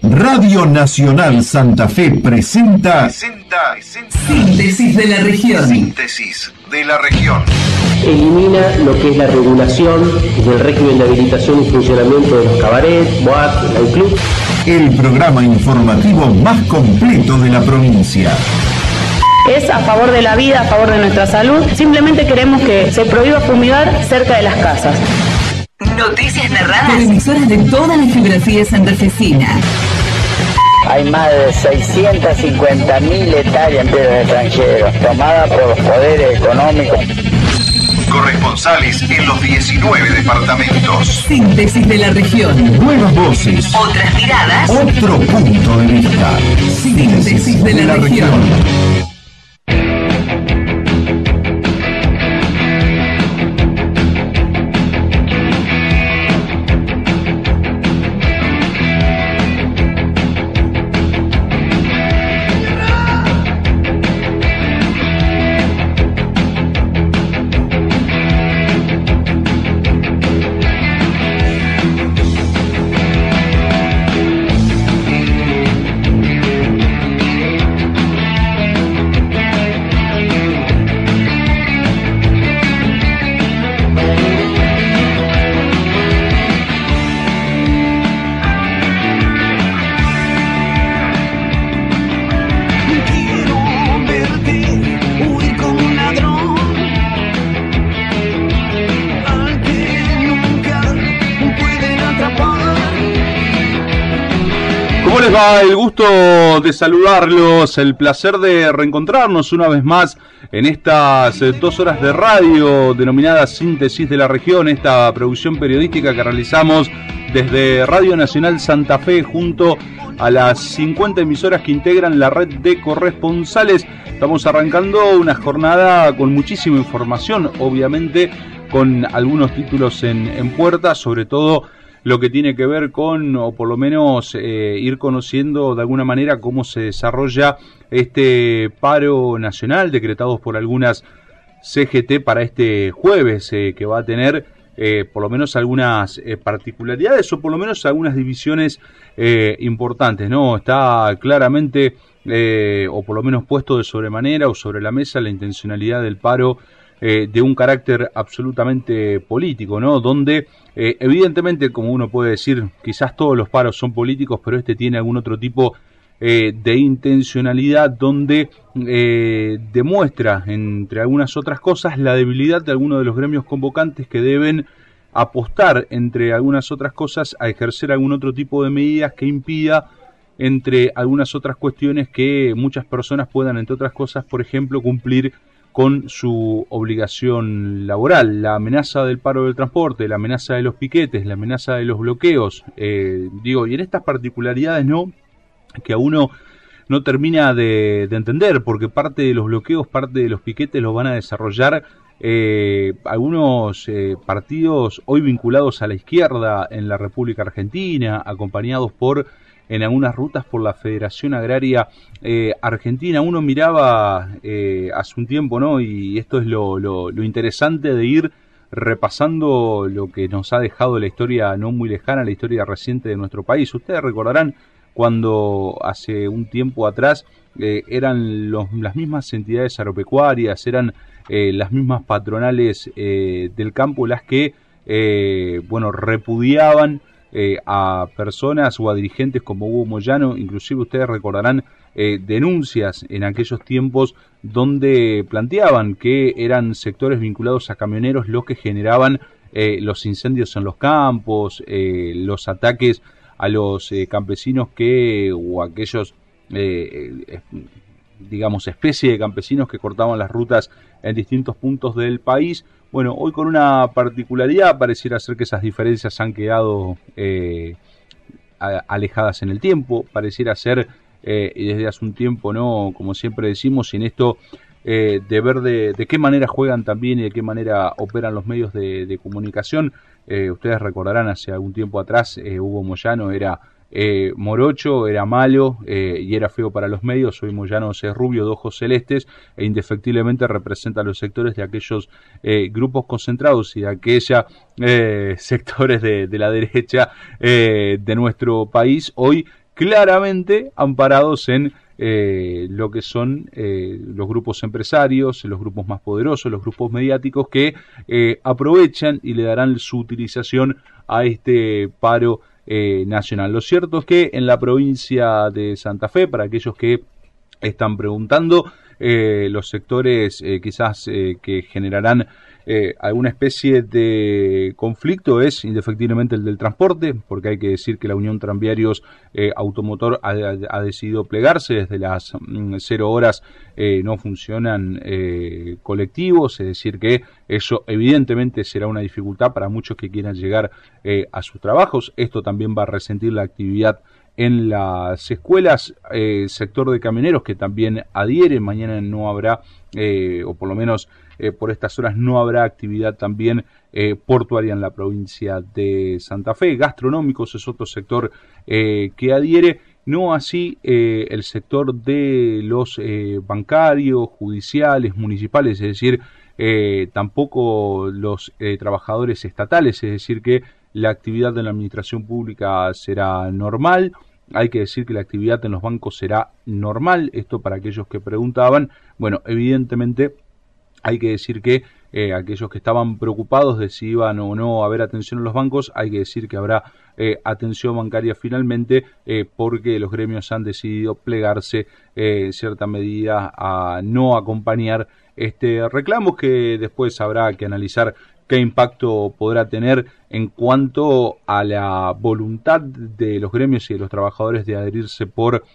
Radio Nacional Santa Fe presenta Síntesis de la región. Síntesis de la región. Elimina lo que es la regulación del régimen de habilitación y funcionamiento de los cabarets, boates, nightclubs. El programa informativo más completo de la provincia. Es a favor de la vida, a favor de nuestra salud. Simplemente queremos que se prohíba fumigar cerca de las casas. Noticias narradas por emisoras de toda la geografía santafesina. Hay más de 650.000 hectáreas en tierras extranjeras, tomadas por los poderes económicos. Corresponsales en los 19 departamentos. Síntesis de la región. Nuevas voces. Otras miradas. Otro punto de vista. Síntesis de la región. El gusto de saludarlos, el placer de reencontrarnos una vez más en estas 2 horas de radio denominadas Síntesis de la Región, esta producción periodística que realizamos desde Radio Nacional Santa Fe junto a las 50 emisoras que integran la red de corresponsales. Estamos arrancando una jornada con muchísima información, obviamente con algunos títulos en puerta, sobre todo lo que tiene que ver con, o por lo menos ir conociendo de alguna manera cómo se desarrolla este paro nacional decretado por algunas CGT para este jueves, que va a tener por lo menos algunas particularidades o por lo menos algunas divisiones importantes, ¿no? Está claramente, o por lo menos puesto de sobremanera o sobre la mesa, la intencionalidad del paro de un carácter absolutamente político, ¿no? Donde evidentemente, como uno puede decir, quizás todos los paros son políticos, pero este tiene algún otro tipo de intencionalidad donde demuestra, entre algunas otras cosas, la debilidad de algunos de los gremios convocantes que deben apostar, entre algunas otras cosas, a ejercer algún otro tipo de medidas que impida, entre algunas otras cuestiones, que muchas personas puedan, entre otras cosas, por ejemplo, cumplir con su obligación laboral. La amenaza del paro del transporte, la amenaza de los piquetes, la amenaza de los bloqueos, y en estas particularidades, ¿no?, que a uno no termina de entender, porque parte de los bloqueos, parte de los piquetes los van a desarrollar algunos partidos hoy vinculados a la izquierda en la República Argentina, acompañados por, en algunas rutas, por la Federación Agraria Argentina. Uno miraba hace un tiempo, ¿no?, y esto es lo interesante de ir repasando lo que nos ha dejado la historia no muy lejana, la historia reciente de nuestro país. Ustedes recordarán cuando hace un tiempo atrás eran las mismas entidades agropecuarias, eran las mismas patronales del campo las que repudiaban a personas o a dirigentes como Hugo Moyano. Inclusive ustedes recordarán denuncias en aquellos tiempos donde planteaban que eran sectores vinculados a camioneros los que generaban los incendios en los campos, los ataques a los campesinos o aquellos especie de campesinos que cortaban las rutas en distintos puntos del país. Bueno, hoy con una particularidad, pareciera ser que esas diferencias han quedado alejadas en el tiempo, pareciera ser, y desde hace un tiempo, ¿no?, como siempre decimos, en esto de ver de qué manera juegan también y de qué manera operan los medios de comunicación. Ustedes recordarán, hace algún tiempo atrás, Hugo Moyano era morocho, era malo y era feo para los medios. Hoy Moyano es rubio, de ojos celestes, e indefectiblemente representa a los sectores de aquellos grupos concentrados y de aquellos sectores de la derecha de nuestro país hoy, claramente amparados en lo que son los grupos empresarios, los grupos más poderosos, los grupos mediáticos que aprovechan y le darán su utilización a este paro nacional. Lo cierto es que en la provincia de Santa Fe, para aquellos que están preguntando, los sectores quizás que generarán alguna especie de conflicto es indefectiblemente el del transporte, porque hay que decir que la Unión Tranviarios Automotor ha decidido plegarse. Desde las 0 horas no funcionan colectivos, es decir que eso evidentemente será una dificultad para muchos que quieran llegar a sus trabajos. Esto también va a resentir la actividad en las escuelas. Sector de camioneros que también adhiere. Mañana no habrá, o por lo menos por estas horas no habrá actividad también portuaria en la provincia de Santa Fe. Gastronómicos es otro sector que adhiere, no así el sector de los bancarios, judiciales, municipales, es decir, tampoco los trabajadores estatales, es decir que la actividad de la administración pública será normal. Hay que decir que la actividad en los bancos será normal. Esto para aquellos que preguntaban. Bueno, evidentemente hay que decir que aquellos que estaban preocupados de si iban o no a haber atención en los bancos, hay que decir que habrá atención bancaria finalmente, porque los gremios han decidido plegarse en cierta medida a no acompañar este reclamo, que después habrá que analizar qué impacto podrá tener en cuanto a la voluntad de los gremios y de los trabajadores de adherirse por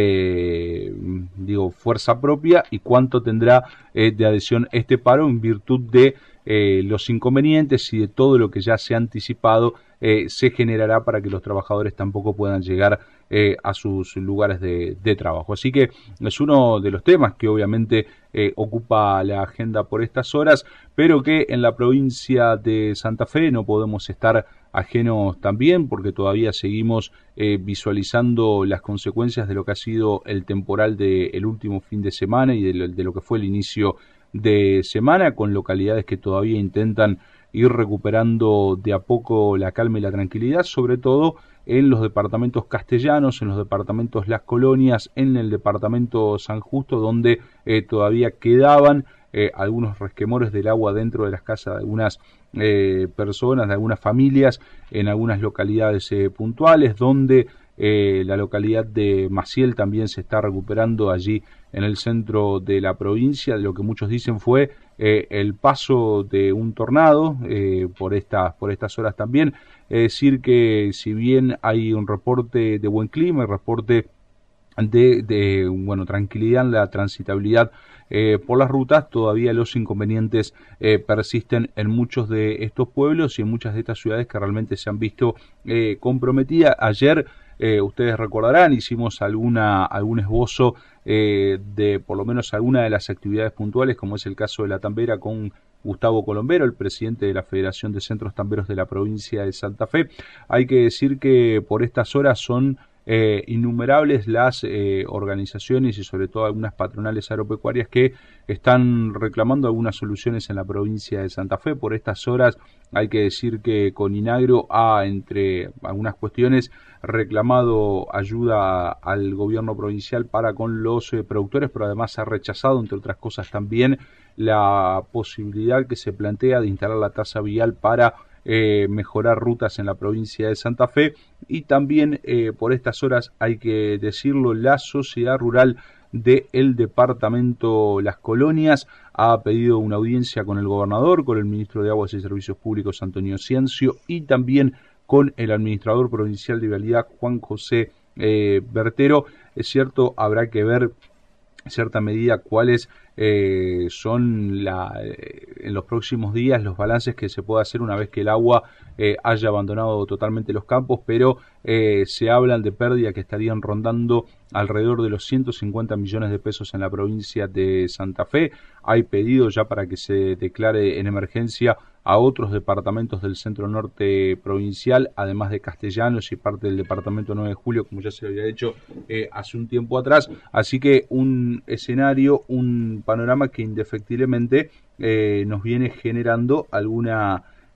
fuerza propia, y cuánto tendrá de adhesión este paro en virtud de los inconvenientes y de todo lo que ya se ha anticipado se generará para que los trabajadores tampoco puedan llegar a sus lugares de trabajo. Así que es uno de los temas que obviamente ocupa la agenda por estas horas, pero que en la provincia de Santa Fe no podemos estar ajenos también, porque todavía seguimos visualizando las consecuencias de lo que ha sido el temporal del último fin de semana y de lo que fue el inicio de semana, con localidades que todavía intentan ir recuperando de a poco la calma y la tranquilidad, sobre todo en los departamentos castellanos, en los departamentos Las Colonias, en el departamento San Justo, donde todavía quedaban algunos resquemores del agua dentro de las casas de algunas personas, de algunas familias, en algunas localidades puntuales, donde la localidad de Maciel también se está recuperando allí en el centro de la provincia. Lo que muchos dicen fue el paso de un tornado por estas horas también. Es decir que si bien hay un reporte de buen clima, el reporte de tranquilidad en la transitabilidad por las rutas, todavía los inconvenientes persisten en muchos de estos pueblos y en muchas de estas ciudades que realmente se han visto comprometidas. Ayer ustedes recordarán, hicimos algún esbozo de por lo menos alguna de las actividades puntuales, como es el caso de la Tambera, con Gustavo Colombero, el presidente de la Federación de Centros Tamberos de la provincia de Santa Fe. Hay que decir que por estas horas son innumerables las organizaciones y sobre todo algunas patronales agropecuarias que están reclamando algunas soluciones en la provincia de Santa Fe. Por estas horas hay que decir que Coninagro ha, entre algunas cuestiones, reclamado ayuda al gobierno provincial para con los productores, pero además ha rechazado, entre otras cosas también, la posibilidad que se plantea de instalar la tasa vial para mejorar rutas en la provincia de Santa Fe. Y también por estas horas, hay que decirlo, la sociedad rural del departamento Las Colonias ha pedido una audiencia con el gobernador, con el ministro de Aguas y Servicios Públicos Antonio Ciencio, y también con el administrador provincial de Vialidad Juan José Bertero. Es cierto, habrá que ver en cierta medida cuáles son en los próximos días los balances que se pueda hacer una vez que el agua haya abandonado totalmente los campos, pero se hablan de pérdidas que estarían rondando alrededor de los 150 millones de pesos en la provincia de Santa Fe. Hay pedido ya para que se declare en emergencia a otros departamentos del centro norte provincial, además de Castellanos y parte del departamento 9 de Julio, como ya se había hecho hace un tiempo atrás. Así que un escenario, un panorama que indefectiblemente nos viene generando alguna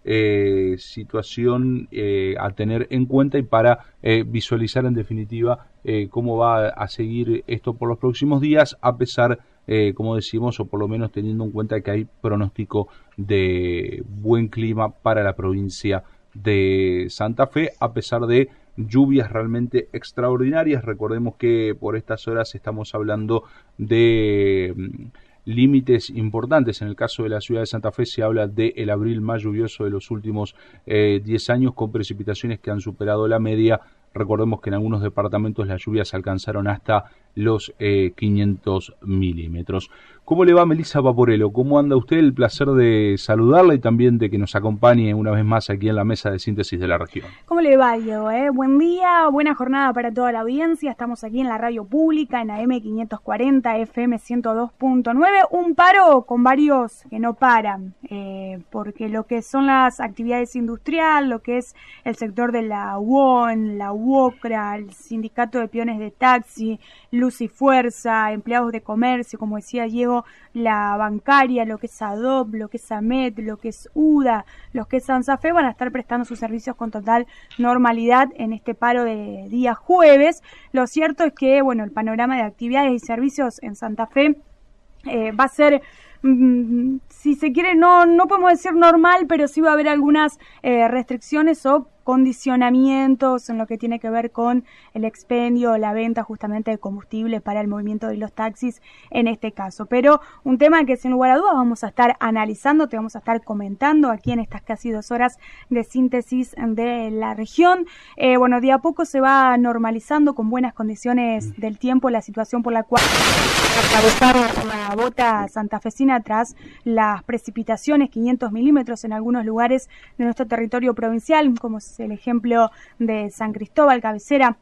situación a tener en cuenta y para visualizar en definitiva cómo va a seguir esto por los próximos días, a pesar, como decimos, o por lo menos teniendo en cuenta que hay pronóstico de buen clima para la provincia de Santa Fe, a pesar de lluvias realmente extraordinarias. Recordemos que por estas horas estamos hablando de límites importantes. En el caso de la ciudad de Santa Fe se habla del abril más lluvioso de los últimos 10 años, con precipitaciones que han superado la media. Recordemos que en algunos departamentos las lluvias alcanzaron hasta los 500 milímetros. ¿Cómo le va, Melissa Vaporello? ¿Cómo anda usted? El placer de saludarla y también de que nos acompañe una vez más aquí en la mesa de síntesis de la región. ¿Cómo le va, Diego? Buen día, buena jornada para toda la audiencia. Estamos aquí en la radio pública, en AM 540, FM 102.9. Un paro con varios que no paran, porque lo que son las actividades industriales, lo que es el sector de la UON, la UOCRA, el sindicato de peones de taxi, Luz y Fuerza, empleados de comercio, como decía Diego, la bancaria, lo que es ADOP, lo que es AMET, lo que es UDA, lo que es ANSAFE, van a estar prestando sus servicios con total normalidad en este paro de día jueves. Lo cierto es que, bueno, el panorama de actividades y servicios en Santa Fe va a ser, si se quiere, no podemos decir normal, pero sí va a haber algunas restricciones o condicionamientos en lo que tiene que ver con el expendio, la venta justamente de combustible para el movimiento de los taxis en este caso. Pero un tema que sin lugar a dudas vamos a estar analizando, te vamos a estar comentando aquí en estas casi 2 horas de síntesis de la región. Bueno, de a poco se va normalizando con buenas condiciones del tiempo la situación por la cual atravesar la bota santafesina tras las precipitaciones, 500 milímetros en algunos lugares de nuestro territorio provincial, como es el ejemplo de San Cristóbal, cabecera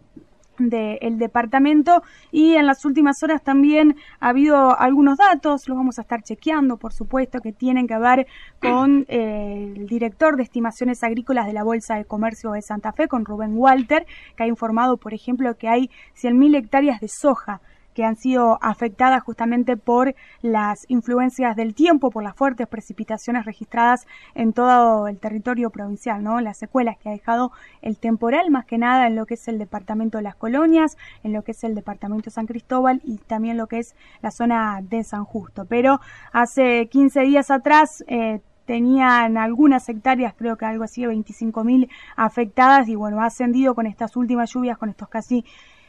del departamento. Y en las últimas horas también ha habido algunos datos, los vamos a estar chequeando, por supuesto, que tienen que ver con el director de estimaciones agrícolas de la Bolsa de Comercio de Santa Fe, con Rubén Walter, que ha informado, por ejemplo, que hay 100.000 hectáreas de soja que han sido afectadas justamente por las influencias del tiempo, por las fuertes precipitaciones registradas en todo el territorio provincial, ¿no? Las secuelas que ha dejado el temporal, más que nada en lo que es el departamento de Las Colonias, en lo que es el departamento de San Cristóbal y también lo que es la zona de San Justo. Pero hace 15 días atrás tenían algunas hectáreas, creo que algo así de 25.000 afectadas, y bueno, ha ascendido con estas últimas lluvias, con estos casi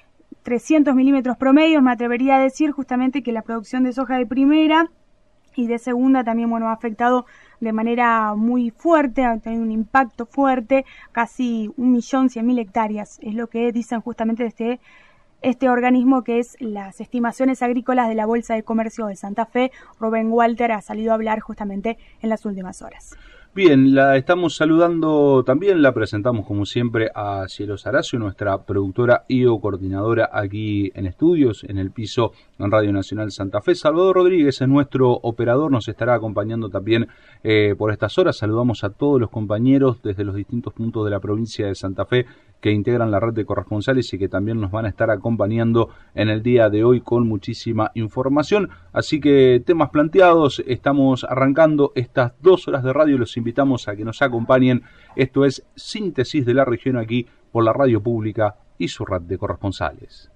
300 milímetros promedios. Me atrevería a decir justamente que la producción de soja de primera y de segunda también, bueno, ha afectado de manera muy fuerte, ha tenido un impacto fuerte, casi 1.100.000 hectáreas, es lo que dicen justamente de este organismo que es las estimaciones agrícolas de la Bolsa de Comercio de Santa Fe. Rubén Walter ha salido a hablar justamente en las últimas horas. Bien, la estamos saludando también, la presentamos como siempre a Cielo Saracio, nuestra productora y o coordinadora aquí en estudios, en el piso en Radio Nacional Santa Fe. Salvador Rodríguez es nuestro operador, nos estará acompañando también por estas horas. Saludamos a todos los compañeros desde los distintos puntos de la provincia de Santa Fe que integran la red de corresponsales y que también nos van a estar acompañando en el día de hoy con muchísima información. Así que temas planteados, estamos arrancando estas 2 horas de radio, los invitamos a que nos acompañen. Esto es Síntesis de la Región aquí por la radio pública y su red de corresponsales.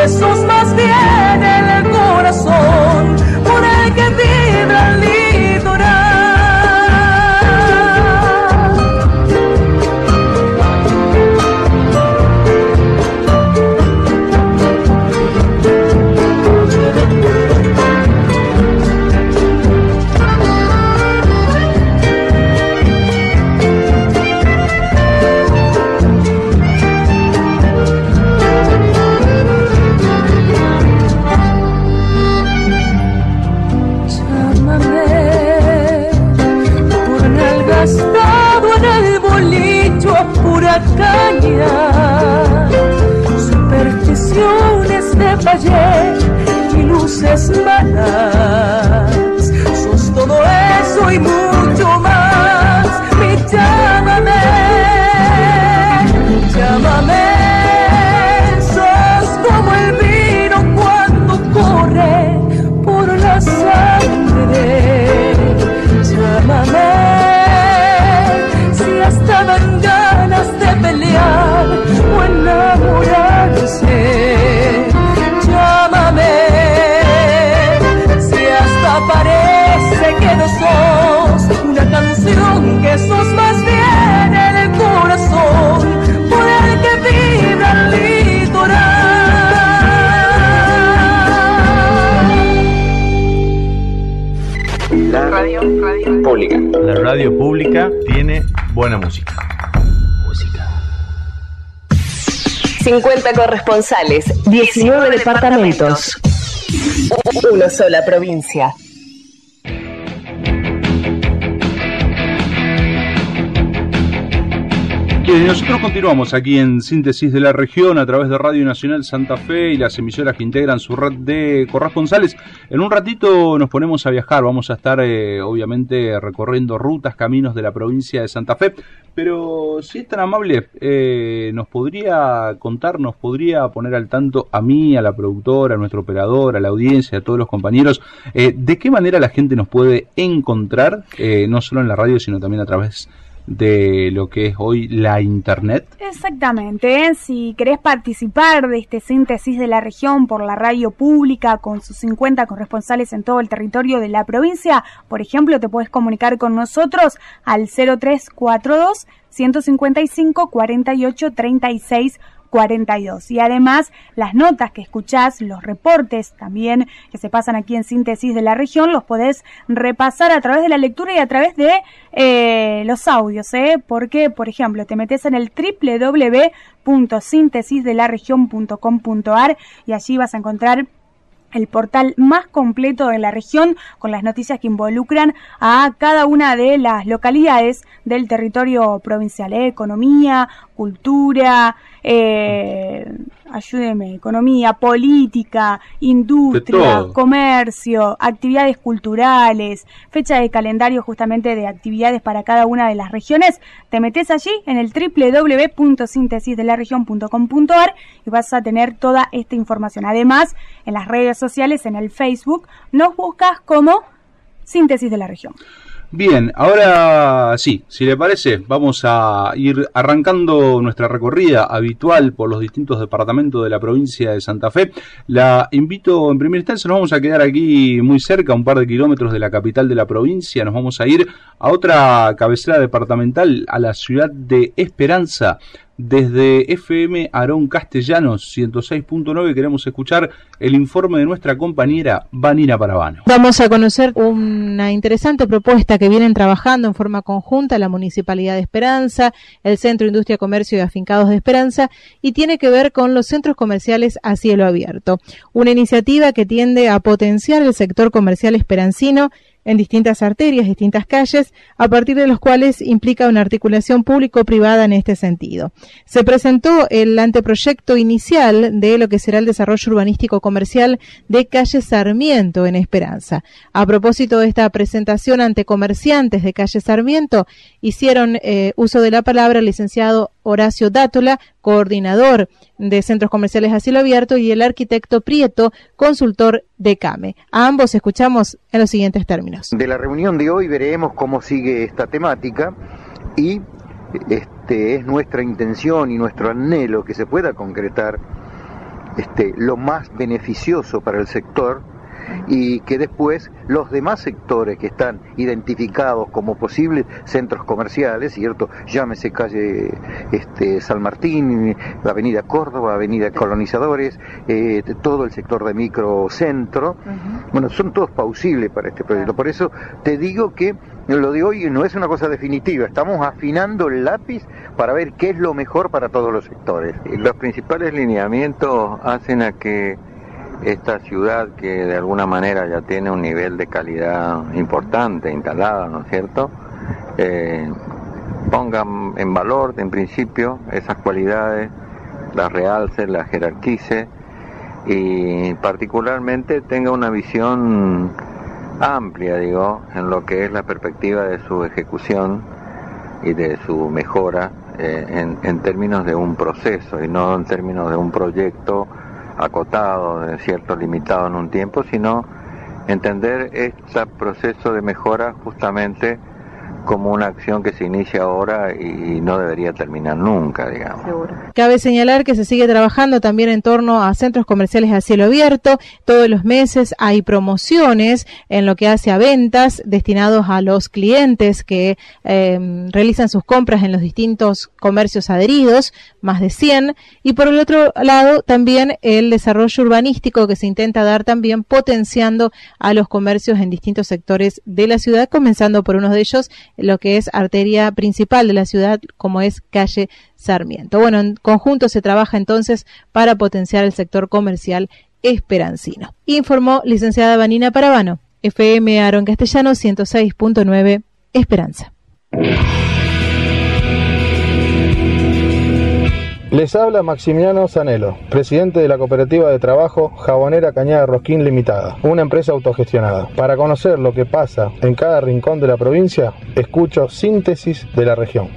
que sos más bien el corazón por el que vibra el litoral. Caña, supersticiones de ayer y luces malas, sos todo eso y mucho más. Mi llámame, llámame, sos como el vino cuando corre por la sangre. Llámame, si hasta dan ganas de pelear o enamorarse. Llámame, si hasta parece que no sos una canción, que sos más bien el corazón por el que vibra el litoral. La radio pública. La radio pública tiene buena música. 50 corresponsales, 19 departamentos, una sola provincia. Bien, nosotros continuamos aquí en Síntesis de la Región a través de Radio Nacional Santa Fe y las emisoras que integran su red de corresponsales. En un ratito nos ponemos a viajar, vamos a estar obviamente recorriendo rutas, caminos de la provincia de Santa Fe, pero si es tan amable, nos podría contar, nos podría poner al tanto a mí, a la productora, a nuestro operador, a la audiencia, a todos los compañeros, de qué manera la gente nos puede encontrar, no solo en la radio, sino también a través de lo que es hoy la internet. Exactamente, si querés participar de este Síntesis de la Región por la radio pública con sus 50 corresponsales en todo el territorio de la provincia, por ejemplo, te puedes comunicar con nosotros al 0342 155 48 36 42. Y además, las notas que escuchás, los reportes también que se pasan aquí en Síntesis de la Región, los podés repasar a través de la lectura y a través de los audios, porque, por ejemplo, te metes en el www.sintesisdelaregion.com.ar y allí vas a encontrar el portal más completo de la región con las noticias que involucran a cada una de las localidades del territorio provincial, economía, cultura, ayúdeme, economía, política, industria, comercio, actividades culturales, fecha de calendario justamente de actividades para cada una de las regiones. Te metes allí en el www.sintesisdelaregion.com.ar y vas a tener toda esta información. Además, en las redes sociales, en el Facebook, nos buscas como Síntesis de la Región. Bien, ahora sí, si le parece, vamos a ir arrancando nuestra recorrida habitual por los distintos departamentos de la provincia de Santa Fe. La invito, en primera instancia, nos vamos a quedar aquí muy cerca, un par de kilómetros de la capital de la provincia. Nos vamos a ir a otra cabecera departamental, a la ciudad de Esperanza. Desde FM Aarón Castellanos 106.9 queremos escuchar el informe de nuestra compañera Vanina Parabano. Vamos a conocer una interesante propuesta que vienen trabajando en forma conjunta la Municipalidad de Esperanza, el Centro de Industria, Comercio y Afincados de Esperanza, y tiene que ver con los centros comerciales a cielo abierto. Una iniciativa que tiende a potenciar el sector comercial esperancino en distintas arterias, distintas calles, a partir de los cuales implica una articulación público-privada en este sentido. Se presentó el anteproyecto inicial de lo que será el desarrollo urbanístico comercial de calle Sarmiento en Esperanza. A propósito de esta presentación ante comerciantes de calle Sarmiento, hicieron uso de la palabra el licenciado Horacio Dátola, coordinador de centros comerciales a cielo abierto, y el arquitecto Prieto, consultor de CAME. A ambos escuchamos en los siguientes términos. De la reunión de hoy veremos cómo sigue esta temática y es nuestra intención y nuestro anhelo que se pueda concretar lo más beneficioso para el sector, y que después los demás sectores que están identificados como posibles centros comerciales, ¿cierto? Llámese calle San Martín, avenida Córdoba, avenida Colonizadores, todo el sector de microcentro, bueno, son todos plausibles para este proyecto. Por eso te digo que lo de hoy no es una cosa definitiva, estamos afinando el lápiz para ver qué es lo mejor para todos los sectores. Los principales lineamientos hacen a que esta ciudad, que de alguna manera ya tiene un nivel de calidad importante instalada, ¿no es cierto?, pongan en valor, en principio, esas cualidades, las realce, las jerarquice, y particularmente tenga una visión amplia, digo, en lo que es la perspectiva de su ejecución y de su mejora en términos de un proceso y no en términos de un proyecto acotado, de cierto, limitado en un tiempo, sino entender este proceso de mejora justamente como una acción que se inicia ahora y no debería terminar nunca, digamos. Seguro. Cabe señalar que se sigue trabajando también en torno a centros comerciales a cielo abierto. Todos los meses hay promociones en lo que hace a ventas destinados a los clientes que realizan sus compras en los distintos comercios adheridos, más de 100. Y por el otro lado, también el desarrollo urbanístico que se intenta dar también potenciando a los comercios en distintos sectores de la ciudad, comenzando por uno de ellos, lo que es arteria principal de la ciudad, como es calle Sarmiento. Bueno, en conjunto se trabaja entonces para potenciar el sector comercial esperancino. Informó licenciada Vanina Paravano, FM Aaron Castellano 106.9 Esperanza. Les habla Maximiliano Zanello, presidente de la cooperativa de trabajo Jabonera Cañada Rosquín Limitada, una empresa autogestionada. Para conocer lo que pasa en cada rincón de la provincia, escucho Síntesis de la Región.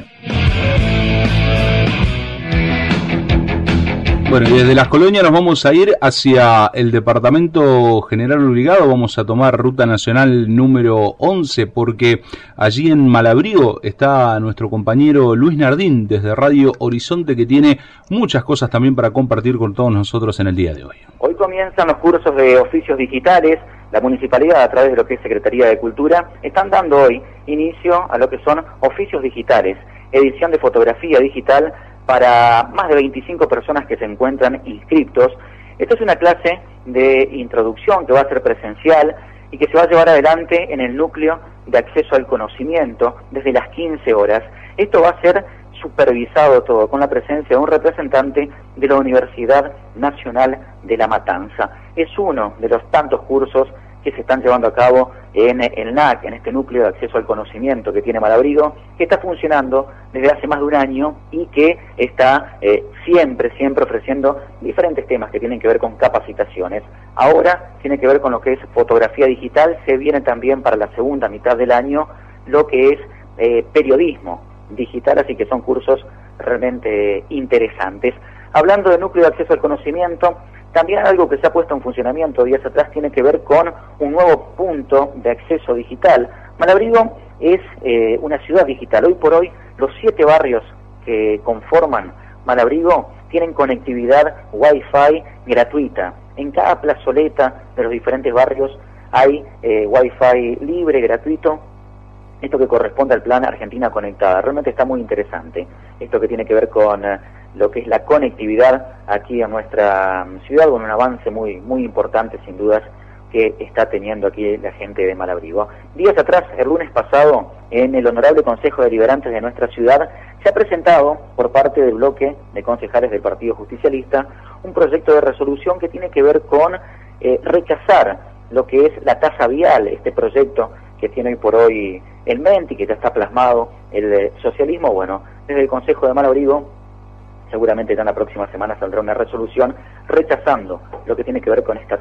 Bueno, y desde Las Colonias nos vamos a ir hacia el Departamento General Obligado. Vamos a tomar Ruta Nacional número 11 porque allí en Malabrigo está nuestro compañero Luis Nardín desde Radio Horizonte, que tiene muchas cosas también para compartir con todos nosotros en el día de hoy. Hoy comienzan los cursos de oficios digitales. La Municipalidad, a través de lo que es Secretaría de Cultura, están dando hoy inicio a lo que son oficios digitales, edición de fotografía digital, para más de 25 personas que se encuentran inscriptos. Esta es una clase de introducción que va a ser presencial y que se va a llevar adelante en el núcleo de acceso al conocimiento desde las 15 horas. Esto va a ser supervisado todo con la presencia de un representante de la Universidad Nacional de La Matanza. Es uno de los tantos cursos que se están llevando a cabo en el NAC, en este núcleo de acceso al conocimiento que tiene Malabrigo, que está funcionando desde hace más de un año y que está siempre ofreciendo diferentes temas que tienen que ver con capacitaciones. Ahora tiene que ver con lo que es fotografía digital, se viene también para la segunda mitad del año lo que es periodismo digital, así que son cursos realmente interesantes. Hablando de núcleo de acceso al conocimiento, también algo que se ha puesto en funcionamiento días atrás tiene que ver con un nuevo punto de acceso digital. Malabrigo es una ciudad digital. Hoy por hoy, los 7 barrios que conforman Malabrigo tienen conectividad Wi-Fi gratuita. En cada plazoleta de los diferentes barrios hay Wi-Fi libre, gratuito. Esto que corresponde al plan Argentina Conectada. Realmente está muy interesante. Esto que tiene que ver con lo que es la conectividad aquí en nuestra ciudad, con un avance muy importante, sin dudas, que está teniendo aquí la gente de Malabrigo. Días atrás, el lunes pasado, en el Honorable Consejo Deliberantes de nuestra ciudad, se ha presentado por parte del bloque de concejales del Partido Justicialista un proyecto de resolución que tiene que ver con rechazar lo que es la tasa vial, este proyecto que tiene hoy por hoy el MENT y que ya está plasmado el socialismo. Bueno, desde el Consejo de Malabrigo, seguramente ya en la próxima semana saldrá una resolución rechazando lo que tiene que ver con esta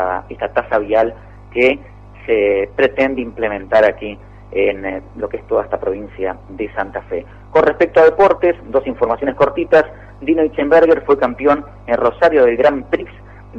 tasa vial que se pretende implementar aquí en lo que es toda esta provincia de Santa Fe. Con respecto a deportes, 2 informaciones cortitas. Dino Ichenberger fue campeón en Rosario del Grand Prix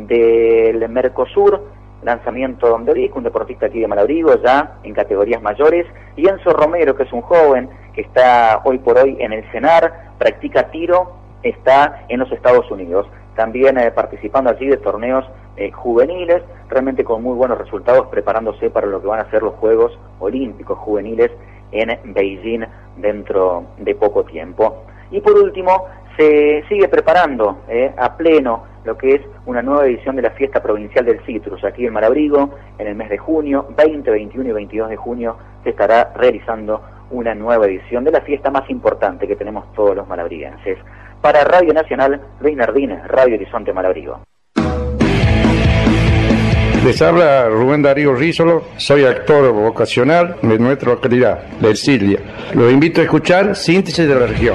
del Mercosur, lanzamiento de disco, un deportista aquí de Malabrigo ya en categorías mayores. Y Enzo Romero, que es un joven que está hoy por hoy en el CENAR, practica tiro, está en los Estados Unidos. también participando allí de torneos juveniles, realmente con muy buenos resultados, preparándose para lo que van a ser los Juegos Olímpicos Juveniles en Beijing dentro de poco tiempo. Y por último, se sigue preparando a pleno lo que es una nueva edición de la Fiesta Provincial del Citrus, aquí en Malabrigo, en el mes de junio, 20, 21 y 22 de junio, se estará realizando una nueva edición de la fiesta más importante que tenemos todos los malabriguenses. Para Radio Nacional, Luis Nardín, Radio Horizonte Malabrigo. Les habla Rubén Darío Rízolo, soy actor vocacional de nuestra localidad, de Ercilia. Los invito a escuchar Síntesis de la Región.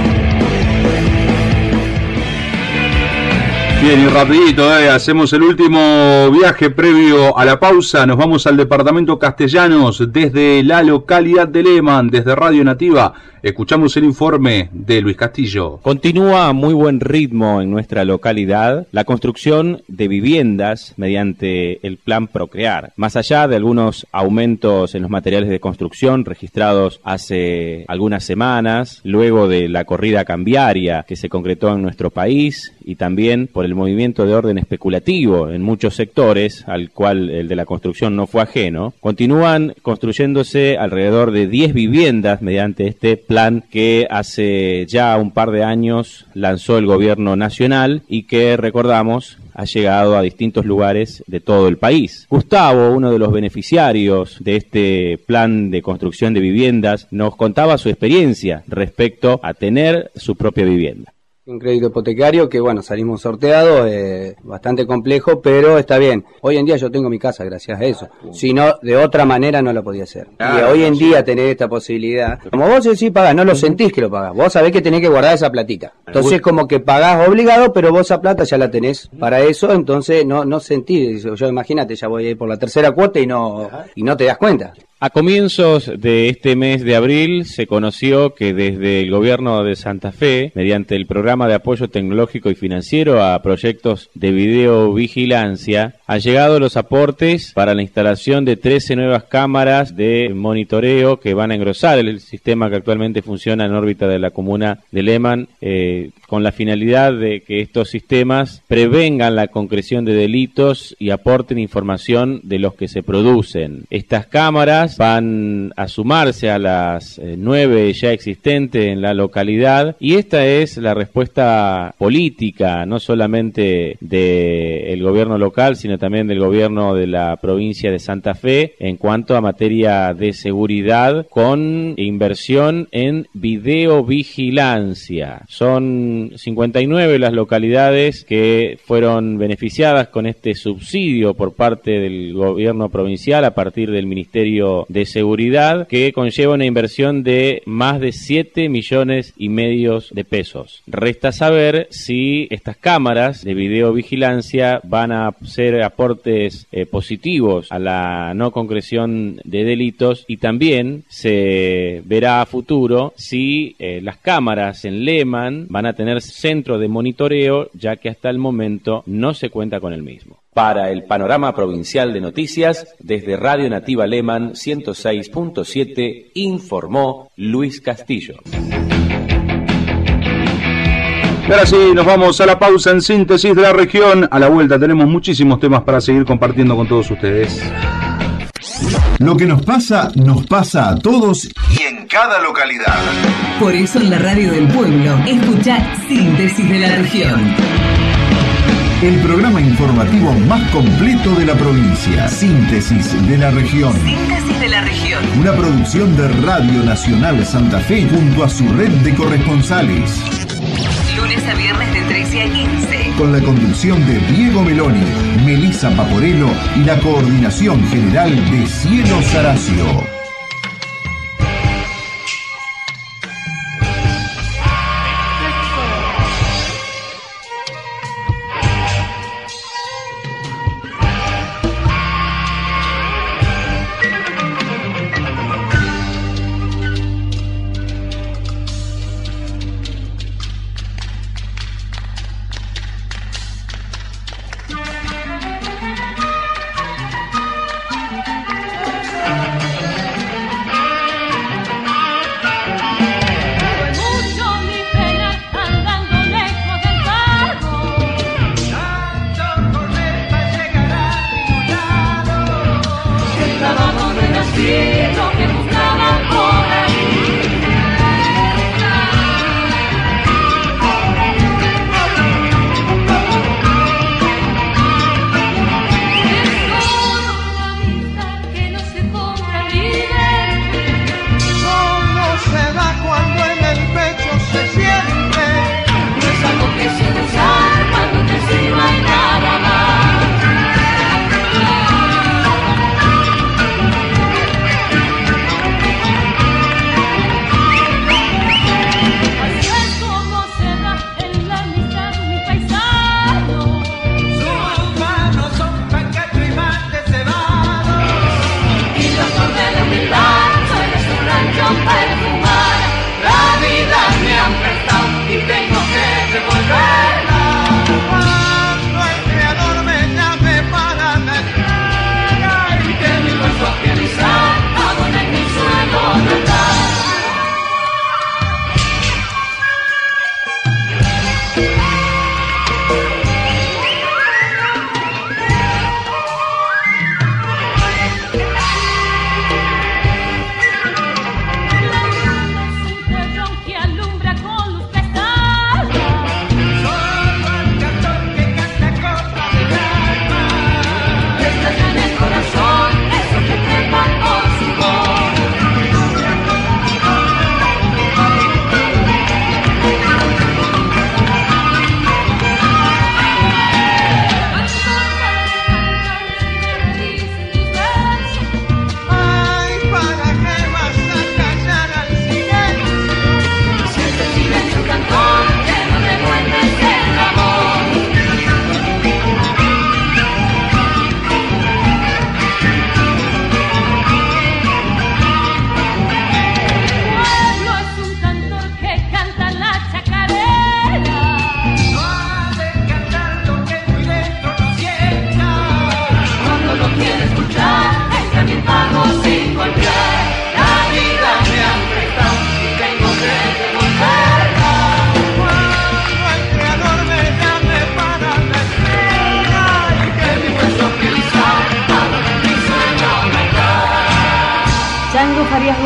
Bien, y rapidito, hacemos el último viaje previo a la pausa. Nos vamos al departamento Castellanos desde la localidad de Lehmann, desde Radio Nativa. Escuchamos el informe de Luis Castillo. Continúa a muy buen ritmo en nuestra localidad la construcción de viviendas mediante el plan Procrear. Más allá de algunos aumentos en los materiales de construcción registrados hace algunas semanas, luego de la corrida cambiaria que se concretó en nuestro país y también por el movimiento de orden especulativo en muchos sectores, al cual el de la construcción no fue ajeno, continúan construyéndose alrededor de 10 viviendas mediante este plan que hace ya un par de años lanzó el gobierno nacional y que, recordamos, ha llegado a distintos lugares de todo el país. Gustavo, uno de los beneficiarios de este plan de construcción de viviendas, nos contaba su experiencia respecto a tener su propia vivienda. Un crédito hipotecario que, bueno, salimos sorteados, bastante complejo, pero está bien. Hoy en día yo tengo mi casa gracias a eso. Si no, de otra manera no lo podía hacer. Claro, y hoy en día tener esta posibilidad, como vos decís pagás, no lo sentís que lo pagás. Vos sabés que tenés que guardar esa platita. Entonces como que pagás obligado, pero vos esa plata ya la tenés para eso, entonces no sentís. Yo imagínate, ya voy a ir por la tercera cuota y no te das cuenta. A comienzos de este mes de abril se conoció que desde el gobierno de Santa Fe, mediante el programa de apoyo tecnológico y financiero a proyectos de videovigilancia, han llegado los aportes para la instalación de 13 nuevas cámaras de monitoreo que van a engrosar el sistema que actualmente funciona en órbita de la comuna de Lehmann, con la finalidad de que estos sistemas prevengan la concreción de delitos y aporten información de los que se producen. Estas cámaras van a sumarse a las 9 ya existentes en la localidad y esta es la respuesta política, no solamente del gobierno local, sino también del gobierno de la provincia de Santa Fe en cuanto a materia de seguridad con inversión en videovigilancia. Son 59 las localidades que fueron beneficiadas con este subsidio por parte del gobierno provincial a partir del Ministerio de Seguridad, que conlleva una inversión de más de 7,5 millones de pesos. Resta saber si estas cámaras de videovigilancia van a ser aportes positivos a la no concreción de delitos y también se verá a futuro si las cámaras en Lehmann van a tener centro de monitoreo, ya que hasta el momento no se cuenta con el mismo. Para el panorama provincial de noticias, desde Radio Nativa Lehmann 106.7, informó Luis Castillo. Y ahora sí, nos vamos a la pausa en Síntesis de la Región. A la vuelta tenemos muchísimos temas para seguir compartiendo con todos ustedes. Lo que nos pasa a todos y en cada localidad. Por eso en la radio del pueblo, escuchá Síntesis de la Región. El programa informativo más completo de la provincia. Síntesis de la Región. Síntesis de la Región. Una producción de Radio Nacional Santa Fe junto a su red de corresponsales. Lunes a viernes de 13 a 15. Con la conducción de Diego Meloni, Melissa Paporello y la coordinación general de Cielo Saracio.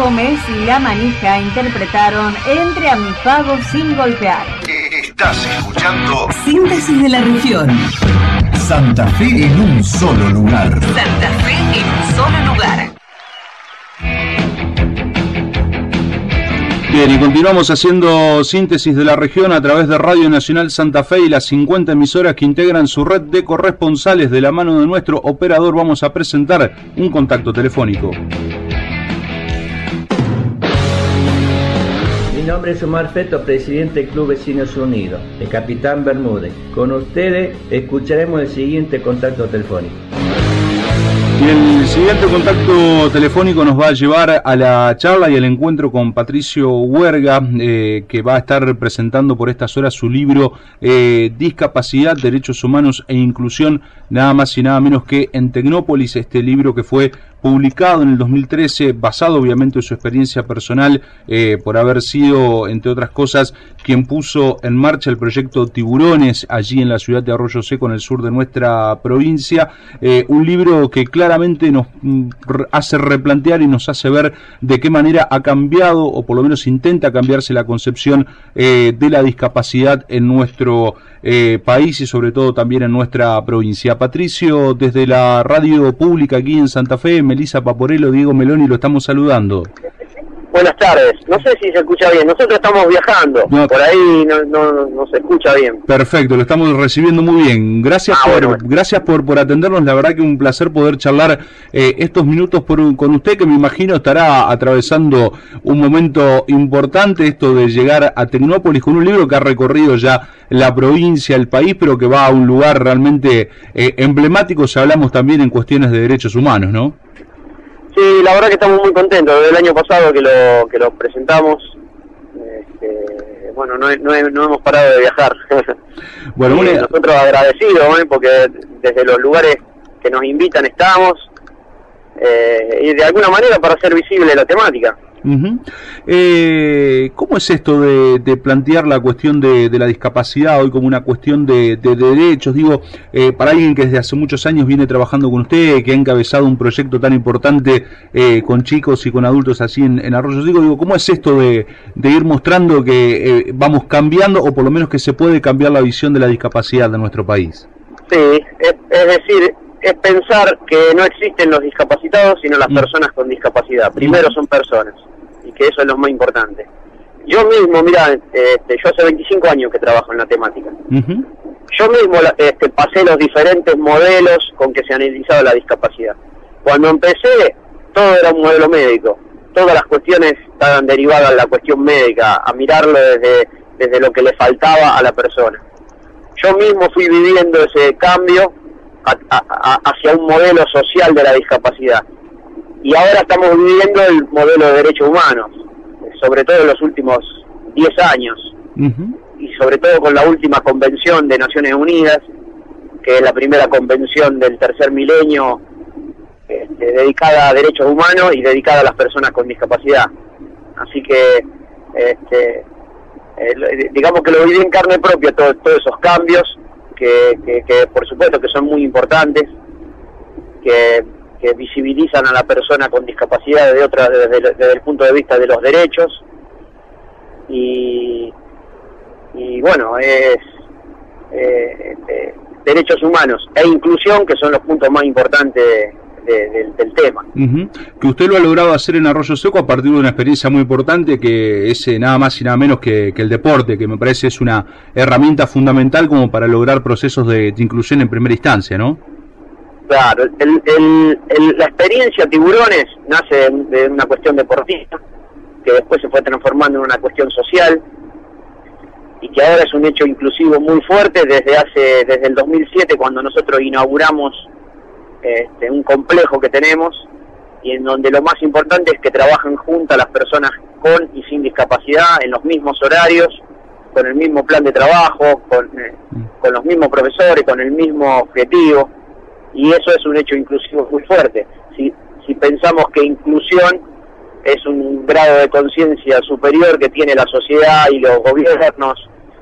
Gómez y La Manija interpretaron Entre a mi pago sin golpear. Estás escuchando Síntesis de la región. Santa Fe en un solo lugar. Santa Fe en un solo lugar. Bien, y continuamos haciendo síntesis de la región a través de Radio Nacional Santa Fe y las 50 emisoras que integran su red de corresponsales. De la mano de nuestro operador vamos a presentar un contacto telefónico. Mi nombre es Omar Feto, presidente del Club Vecinos Unidos, el Capitán Bermúdez. Con ustedes escucharemos el siguiente contacto telefónico. Y el siguiente contacto telefónico nos va a llevar a la charla y al encuentro con Patricio Huerga, que va a estar presentando por estas horas su libro Discapacidad, Derechos Humanos e Inclusión, nada más y nada menos que en Tecnópolis, este libro que fue publicado en el 2013, basado obviamente en su experiencia personal, por haber sido, entre otras cosas, quien puso en marcha el proyecto Tiburones, allí en la ciudad de Arroyo Seco, en el sur de nuestra provincia. Un libro que claramente nos hace replantear y nos hace ver de qué manera ha cambiado, o por lo menos intenta cambiarse la concepción de la discapacidad en nuestro país y sobre todo también en nuestra provincia. Patricio, desde la radio pública aquí en Santa Fe, Melissa Paporello, Diego Meloni, lo estamos saludando. Buenas tardes. No sé si se escucha bien. Nosotros estamos viajando. No, por ahí no se escucha bien. Perfecto, lo estamos recibiendo muy bien. Gracias gracias por atendernos. La verdad que un placer poder charlar estos minutos con usted, que me imagino estará atravesando un momento importante, esto de llegar a Tecnópolis con un libro que ha recorrido ya la provincia, el país, pero que va a un lugar realmente emblemático si hablamos también en cuestiones de derechos humanos, ¿no? Sí, la verdad que estamos muy contentos. Desde el año pasado que lo presentamos, bueno, no hemos parado de viajar. Bueno, nosotros agradecidos, porque desde los lugares que nos invitan estamos, y de alguna manera para hacer visible la temática. ¿Cómo es esto de plantear la cuestión de la discapacidad hoy como una cuestión de derechos? Digo, para alguien que desde hace muchos años viene trabajando con usted, que ha encabezado un proyecto tan importante con chicos y con adultos así en Arroyo Seco, digo, ¿cómo es esto de ir mostrando que vamos cambiando, o por lo menos que se puede cambiar la visión de la discapacidad de nuestro país? Sí, es decir, es pensar que no existen los discapacitados, sino las personas con discapacidad. Primero son personas, y que eso es lo más importante. Yo mismo, mira, yo hace 25 años que trabajo en la temática. Yo mismo pasé los diferentes modelos con que se analizaba la discapacidad. Cuando empecé, todo era un modelo médico. Todas las cuestiones estaban derivadas a la cuestión médica, a mirarlo desde lo que le faltaba a la persona. Yo mismo fui viviendo ese cambio hacia un modelo social de la discapacidad. Y ahora estamos viviendo el modelo de derechos humanos, sobre todo en los últimos 10 años, y sobre todo con la última convención de Naciones Unidas, que es la primera convención del tercer milenio, dedicada a derechos humanos y dedicada a las personas con discapacidad. Así que, digamos que lo viví en carne propia, todos esos cambios, que por supuesto que son muy importantes, que visibilizan a la persona con discapacidad desde el punto de vista de los derechos, y bueno, es derechos humanos e inclusión, que son los puntos más importantes del tema. Que usted lo ha logrado hacer en Arroyo Seco a partir de una experiencia muy importante, que es nada más y nada menos que el deporte, que me parece es una herramienta fundamental como para lograr procesos de inclusión en primera instancia, ¿no? Claro, la experiencia Tiburones nace de una cuestión deportiva, que después se fue transformando en una cuestión social, y que ahora es un hecho inclusivo muy fuerte desde el 2007, cuando nosotros inauguramos un complejo que tenemos, y en donde lo más importante es que trabajan juntas las personas con y sin discapacidad en los mismos horarios, con el mismo plan de trabajo, con los mismos profesores, con el mismo objetivo. Y eso es un hecho inclusivo muy fuerte. Si pensamos que inclusión es un grado de conciencia superior que tiene la sociedad y los gobiernos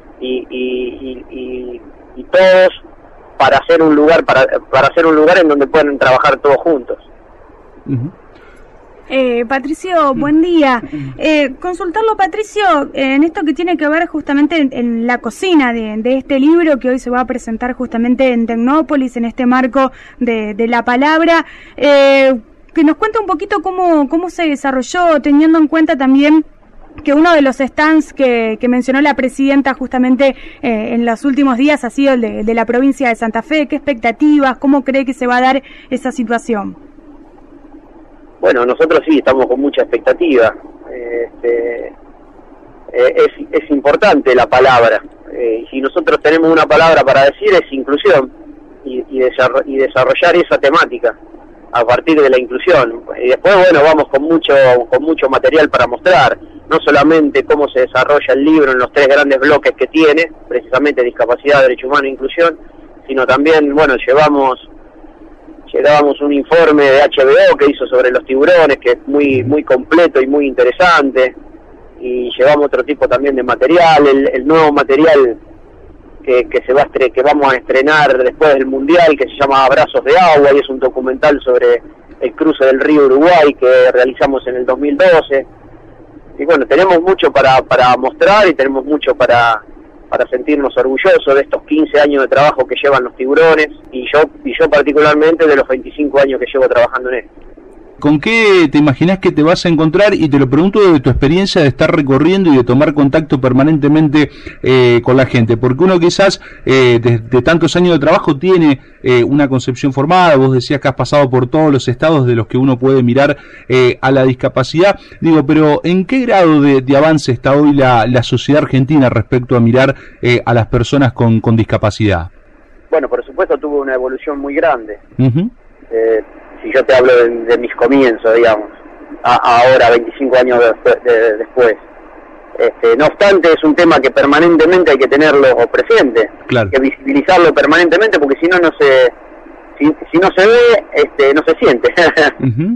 y todos, para hacer un lugar en donde puedan trabajar todos juntos. Patricio, buen día. Consultarlo, Patricio, en esto que tiene que ver justamente en la cocina de este libro que hoy se va a presentar justamente en Tecnópolis, en este marco de la palabra, que nos cuente un poquito cómo se desarrolló, teniendo en cuenta también que uno de los stands que mencionó la presidenta justamente en los últimos días ha sido el de la provincia de Santa Fe. ¿Qué expectativas? ¿Cómo cree que se va a dar esa situación? Bueno, nosotros sí estamos con mucha expectativa. Es importante la palabra. Si nosotros tenemos una palabra para decir es inclusión y desarrollar esa temática a partir de la inclusión. Y después, bueno, vamos con mucho material para mostrar, no solamente cómo se desarrolla el libro en los 3 grandes bloques que tiene, precisamente discapacidad, derecho humano e inclusión, sino también, bueno, llevábamos un informe de HBO que hizo sobre los tiburones, que es muy completo y muy interesante, y llevamos otro tipo también de material, el nuevo material que vamos a estrenar después del Mundial, que se llama Abrazos de Agua, y es un documental sobre el cruce del río Uruguay que realizamos en el 2012. Y bueno, tenemos mucho para mostrar y tenemos mucho para sentirnos orgullosos de estos 15 años de trabajo que llevan los tiburones, y yo particularmente de los 25 años que llevo trabajando en esto. ¿Con qué te imaginas que te vas a encontrar? Y te lo pregunto de tu experiencia de estar recorriendo y de tomar contacto permanentemente con la gente, porque uno quizás de tantos años de trabajo tiene una concepción formada. Vos decías que has pasado por todos los estados de los que uno puede mirar a la discapacidad. Digo, pero ¿en qué grado de avance está hoy la sociedad argentina respecto a mirar a las personas con discapacidad? Bueno, por supuesto tuvo una evolución muy grande. Uh-huh. Si yo te hablo de mis comienzos, digamos, ahora 25 años después. No obstante, es un tema que permanentemente hay que tenerlo presente, claro, hay que visibilizarlo permanentemente, porque si no se ve, no se siente. Uh-huh.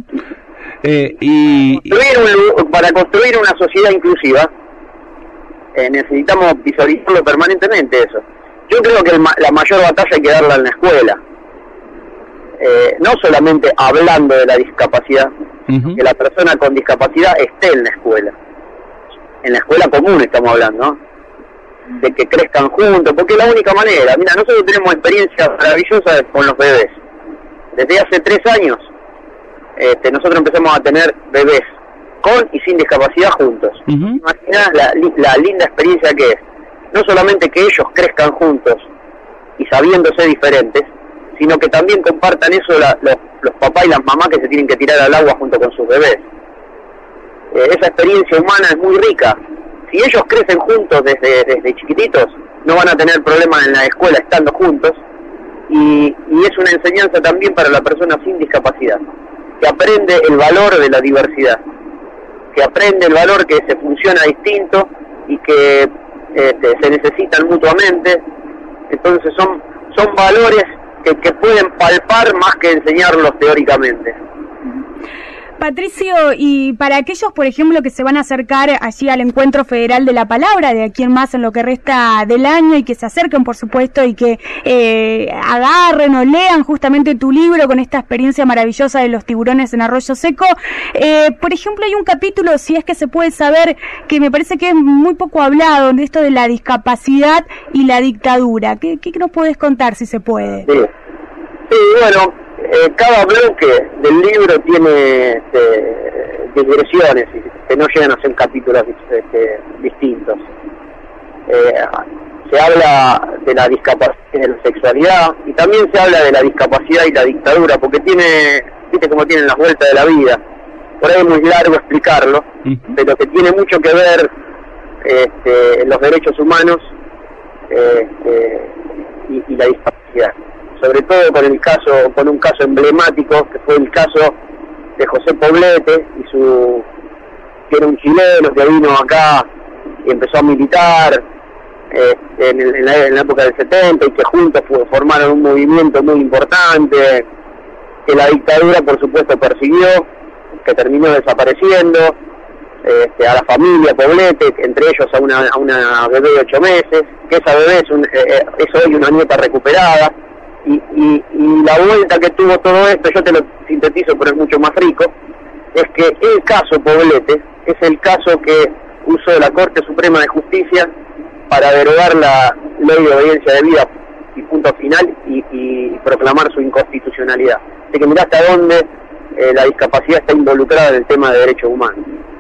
Para construir una sociedad inclusiva, necesitamos visualizarlo permanentemente eso. Yo creo que la mayor batalla hay que darla en la escuela. No solamente hablando de la discapacidad, uh-huh, que la persona con discapacidad esté en la escuela común estamos hablando, ¿no? De que crezcan juntos, porque es la única manera. Mira, nosotros tenemos experiencias maravillosas con los bebés. Desde hace 3 años, nosotros empezamos a tener bebés con y sin discapacidad juntos. Uh-huh. Imaginás la linda experiencia que es, no solamente que ellos crezcan juntos y sabiéndose diferentes, sino que también compartan eso los papás y las mamás que se tienen que tirar al agua junto con sus bebés. Esa experiencia humana es muy rica. Si ellos crecen juntos desde chiquititos, no van a tener problemas en la escuela estando juntos, y es una enseñanza también para la persona sin discapacidad, que aprende el valor de la diversidad, que aprende el valor que se funciona distinto y que se necesitan mutuamente. Entonces son valores que pueden palpar más que enseñarlos teóricamente. Patricio, y para aquellos, por ejemplo, que se van a acercar allí al Encuentro Federal de la Palabra, de aquí en más en lo que resta del año, y que se acerquen, por supuesto, y que agarren o lean justamente tu libro con esta experiencia maravillosa de los tiburones en Arroyo Seco, por ejemplo, hay un capítulo, si es que se puede saber, que me parece que es muy poco hablado, de esto de la discapacidad y la dictadura. ¿Qué nos podés contar, si se puede? Sí, bueno, cada bloque del libro tiene digresiones que no llegan a ser capítulos distintos. Se habla de la discapacidad y de la sexualidad, y también se habla de la discapacidad y la dictadura, porque viste cómo tienen las vueltas de la vida. Por ahí es muy largo explicarlo, pero que tiene mucho que ver los derechos humanos y la discapacidad. Sobre todo con un caso emblemático, que fue el caso de José Poblete, que era un chileno que vino acá y empezó a militar en la época del 70, y que juntos formaron un movimiento muy importante, que la dictadura por supuesto persiguió, que terminó desapareciendo, a la familia Poblete, entre ellos a una bebé de 8 meses, que esa bebé es hoy una nieta recuperada. Y la vuelta que tuvo todo esto, yo te lo sintetizo, pero es mucho más rico, es que el caso Poblete es el caso que usó la Corte Suprema de Justicia para derogar la ley de obediencia debida y punto final y proclamar su inconstitucionalidad. Así que mirá hasta dónde la discapacidad está involucrada en el tema de derechos humanos.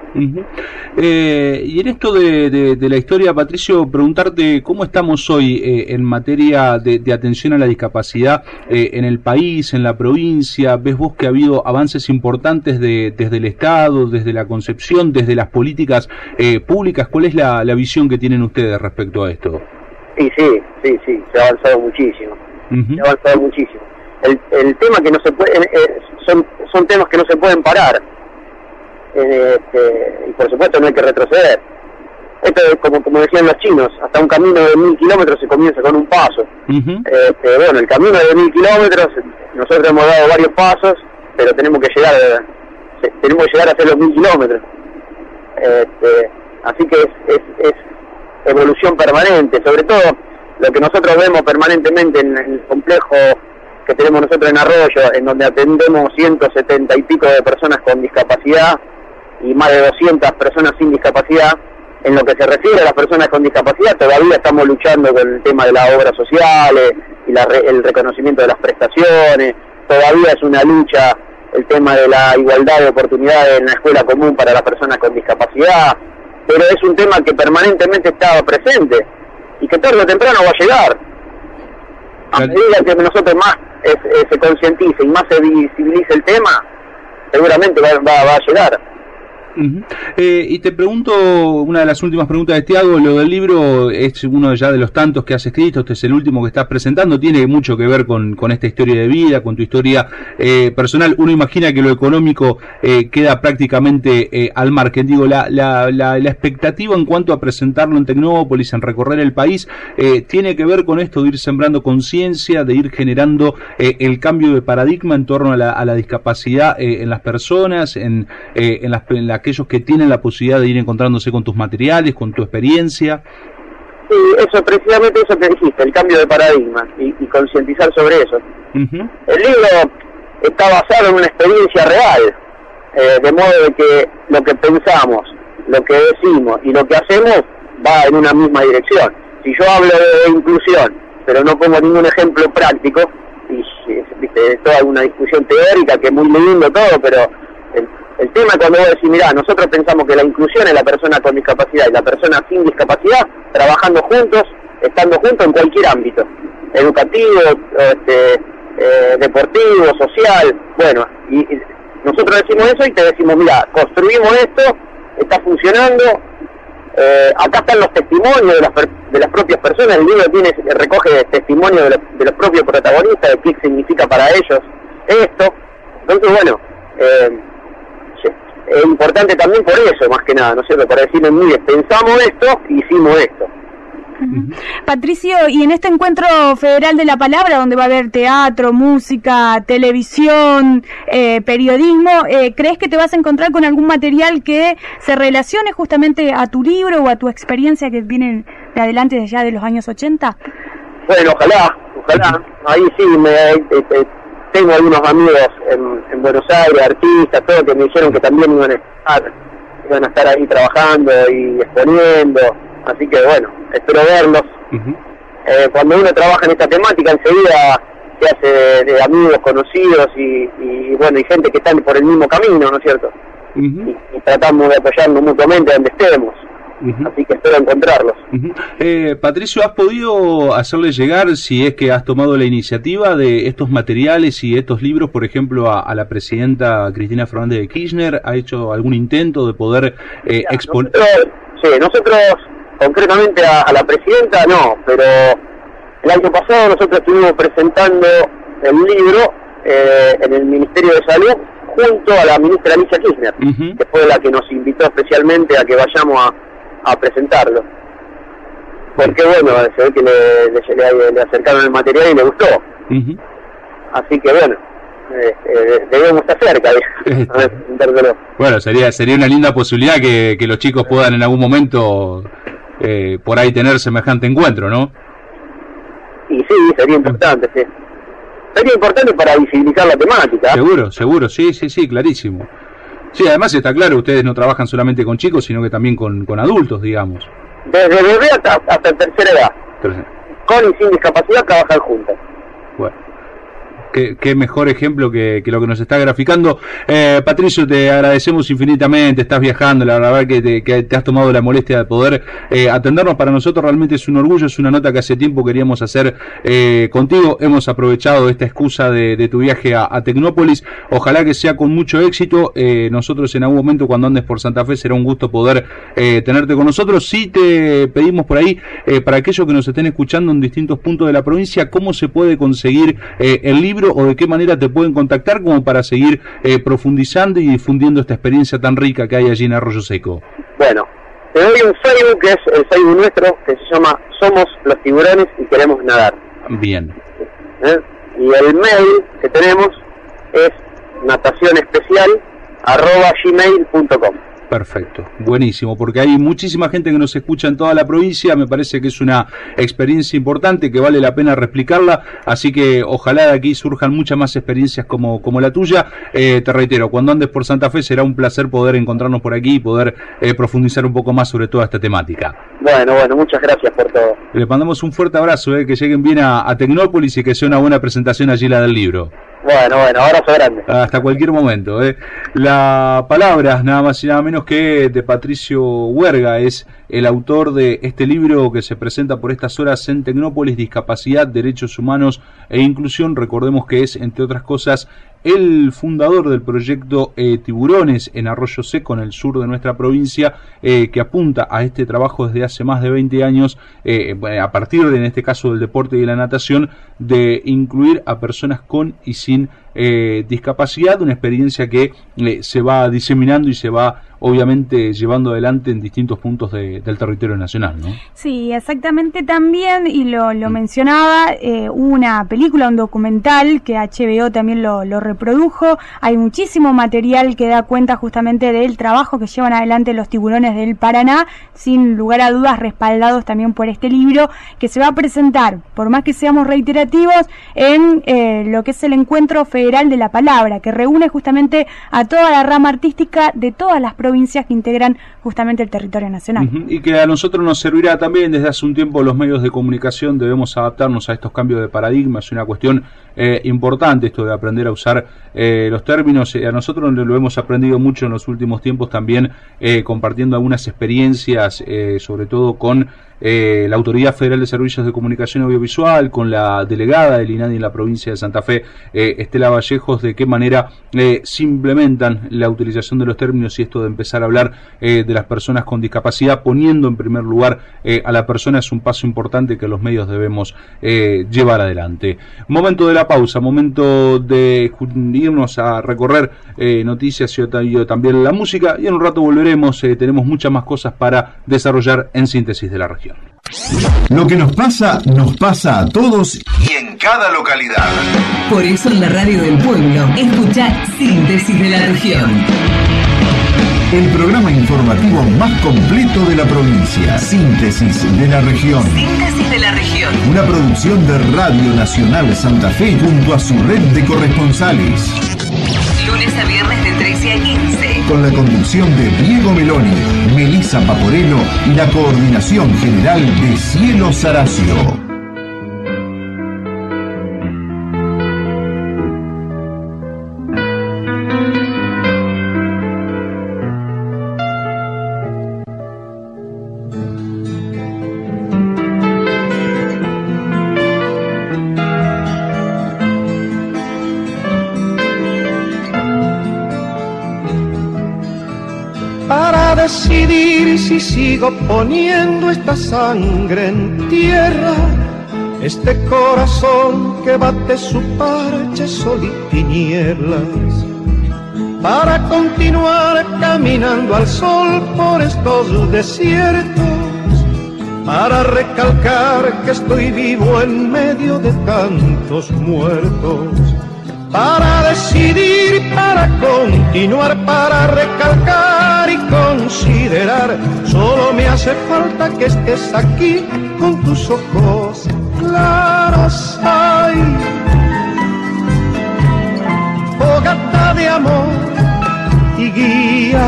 Y en esto de la historia, Patricio, preguntarte cómo estamos hoy en materia de atención a la discapacidad en el país, en la provincia. ¿Ves vos que ha habido avances importantes desde el Estado, desde la concepción, desde las políticas públicas? ¿Cuál es la visión que tienen ustedes respecto a esto? Sí, se ha avanzado muchísimo. Se ha avanzado muchísimo. El tema que no se puede, son temas que no se pueden parar. Y por supuesto no hay que retroceder. Esto es como decían los chinos, hasta un camino de 1000 kilómetros se comienza con un paso. Bueno, el camino de 1000 kilómetros, nosotros hemos dado varios pasos, pero tenemos que llegar a hacer los 1000 kilómetros. Así que es evolución permanente, sobre todo lo que nosotros vemos permanentemente en el complejo que tenemos nosotros en Arroyo, en donde atendemos 170 y pico de personas con discapacidad y más de 200 personas sin discapacidad. En lo que se refiere a las personas con discapacidad, todavía estamos luchando con el tema de las obras sociales y el reconocimiento de las prestaciones. Todavía es una lucha el tema de la igualdad de oportunidades en la escuela común para las personas con discapacidad, pero es un tema que permanentemente está presente y que tarde o temprano va a llegar. A medida que nosotros más se concientice y más se visibilice el tema, seguramente va a llegar. Y te pregunto, una de las últimas preguntas de Tiago, lo del libro es uno ya de los tantos que has escrito, este es el último que estás presentando, tiene mucho que ver con esta historia de vida, con tu historia personal. Uno imagina que lo económico queda prácticamente al margen. Digo, la expectativa en cuanto a presentarlo en Tecnópolis, en recorrer el país, tiene que ver con esto de ir sembrando conciencia, de ir generando el cambio de paradigma en torno a la discapacidad en las personas, en aquellos que tienen la posibilidad de ir encontrándose con tus materiales, con tu experiencia. Sí, precisamente eso que dijiste, el cambio de paradigma y concientizar sobre eso. El libro está basado en una experiencia real, de modo de que lo que pensamos, lo que decimos y lo que hacemos va en una misma dirección. Si yo hablo de inclusión, pero no pongo ningún ejemplo práctico, y es toda una discusión teórica que es muy lindo todo, pero el tema es cuando vos decís, mirá, nosotros pensamos que la inclusión es la persona con discapacidad y la persona sin discapacidad trabajando juntos, estando juntos en cualquier ámbito, educativo, deportivo, social, bueno, y nosotros decimos eso y te decimos, mirá, construimos esto, está funcionando, acá están los testimonios de las propias personas, el libro recoge testimonios de los propios protagonistas, de qué significa para ellos esto. Entonces, bueno, es importante también por eso, más que nada, ¿no es cierto? Para decirle, mire, pensamos esto, hicimos esto. Patricio, y en este encuentro federal de la palabra, donde va a haber teatro, música, televisión, periodismo, ¿crees que te vas a encontrar con algún material que se relacione justamente a tu libro o a tu experiencia que viene de adelante desde ya de los años 80? Bueno, ojalá. Ahí sí, tengo algunos amigos en Buenos Aires, artistas, todo, que me dijeron que también iban a estar ahí trabajando y exponiendo, así que bueno, espero verlos. Cuando uno trabaja en esta temática, enseguida se hace de amigos, conocidos y bueno, y gente que está por el mismo camino, ¿no es cierto? Y tratamos de apoyarnos mutuamente donde estemos. Así que espero encontrarlos. Patricio, ¿has podido hacerle llegar, si es que has tomado la iniciativa de estos materiales y estos libros, por ejemplo, a la presidenta Cristina Fernández de Kirchner? ¿Ha hecho algún intento de poder exponer? Nosotros concretamente a la presidenta no, pero el año pasado nosotros estuvimos presentando el libro en el Ministerio de Salud junto a la ministra Alicia Kirchner, que fue la que nos invitó especialmente a que vayamos a presentarlo, porque bueno, se ve que le acercaron el material y le gustó. Así que bueno, debemos estar cerca a presentárselo. Bueno, sería una linda posibilidad que los chicos puedan en algún momento por ahí tener semejante encuentro, ¿no? Y sí, sería importante, sí. Sería importante para visibilizar la temática. Seguro, sí, clarísimo. Sí, además está claro, ustedes no trabajan solamente con chicos, sino que también con adultos, digamos. Desde bebé hasta tercera edad. Con y sin discapacidad trabajan juntos. Bueno. Qué mejor ejemplo que lo que nos está graficando. Patricio, te agradecemos infinitamente, estás viajando, la verdad que te has tomado la molestia de poder atendernos. Para nosotros realmente es un orgullo, es una nota que hace tiempo queríamos hacer contigo. Hemos aprovechado esta excusa de tu viaje a Tecnópolis, ojalá que sea con mucho éxito. Nosotros en algún momento cuando andes por Santa Fe será un gusto poder tenerte con nosotros. Sí te pedimos por ahí, para aquellos que nos estén escuchando en distintos puntos de la provincia, cómo se puede conseguir el libro, o de qué manera te pueden contactar como para seguir profundizando y difundiendo esta experiencia tan rica que hay allí en Arroyo Seco. Bueno, te doy un Facebook, que es el Facebook nuestro, que se llama Somos los Tiburones y Queremos Nadar. Bien. Y el mail que tenemos es natacionespecial@gmail.com. Perfecto, buenísimo, porque hay muchísima gente que nos escucha en toda la provincia. Me parece que es una experiencia importante que vale la pena replicarla, así que ojalá de aquí surjan muchas más experiencias como la tuya. Te reitero, cuando andes por Santa Fe será un placer poder encontrarnos por aquí y poder profundizar un poco más sobre toda esta temática. Bueno, muchas gracias por todo. Le mandamos un fuerte abrazo, que lleguen bien a Tecnópolis y que sea una buena presentación allí la del libro. Bueno, abrazo grande. Hasta cualquier momento. La palabra, nada más y nada menos que de Patricio Huerga, es el autor de este libro que se presenta por estas horas en Tecnópolis, Discapacidad, Derechos Humanos e Inclusión. Recordemos que es, entre otras cosas, el fundador del proyecto Tiburones en Arroyo Seco, en el sur de nuestra provincia, que apunta a este trabajo desde hace más de 20 años, a partir, en este caso, del deporte y de la natación, de incluir a personas con y sin discapacidad, una experiencia que se va diseminando y se va obviamente llevando adelante en distintos puntos del territorio nacional, ¿no? Sí, exactamente. También, y lo mencionaba, una película, un documental que HBO también lo reprodujo. Hay muchísimo material que da cuenta justamente del trabajo que llevan adelante los Tiburones del Paraná, sin lugar a dudas respaldados también por este libro, que se va a presentar, por más que seamos reiterativos, en lo que es el Encuentro Federal de la Palabra, que reúne justamente a toda la rama artística de todas las provincias que integran justamente el territorio nacional. Y que a nosotros nos servirá también. Desde hace un tiempo los medios de comunicación debemos adaptarnos a estos cambios de paradigma. Es una cuestión importante esto de aprender a usar los términos. A nosotros lo hemos aprendido mucho en los últimos tiempos también, compartiendo algunas experiencias, sobre todo con la Autoridad Federal de Servicios de Comunicación Audiovisual, con la delegada del INADI en la provincia de Santa Fe, Estela Vallejos, de qué manera se implementan la utilización de los términos y esto de empezar a hablar de las personas con discapacidad, poniendo en primer lugar a la persona. Es un paso importante que los medios debemos llevar adelante. Momento de la pausa, momento de irnos a recorrer noticias y también la música, y en un rato volveremos. Tenemos muchas más cosas para desarrollar en Síntesis de la Región. Lo que nos pasa a todos y en cada localidad. Por eso en la radio del pueblo, escucha Síntesis de la Región. El programa informativo más completo de la provincia. Síntesis de la Región. Síntesis de la Región. Una producción de Radio Nacional Santa Fe junto a su red de corresponsales. Lunes a viernes de 13 a 15. Con la conducción de Diego Meloni, Melissa Paporello y la coordinación general de Cielo Saracio. Decidir si sigo poniendo esta sangre en tierra, este corazón que bate su parche sol y tinieblas, para continuar caminando al sol por estos desiertos, para recalcar que estoy vivo en medio de tantos muertos. Para decidir, para continuar, para recalcar y considerar, solo me hace falta que estés aquí con tus ojos claros. Ay, fogata de amor y guía,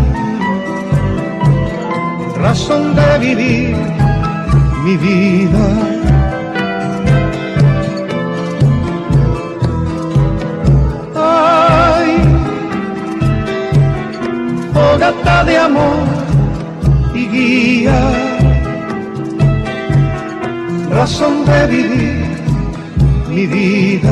razón de vivir mi vida. Ay, fogata de amor y guía, razón de vivir mi vida.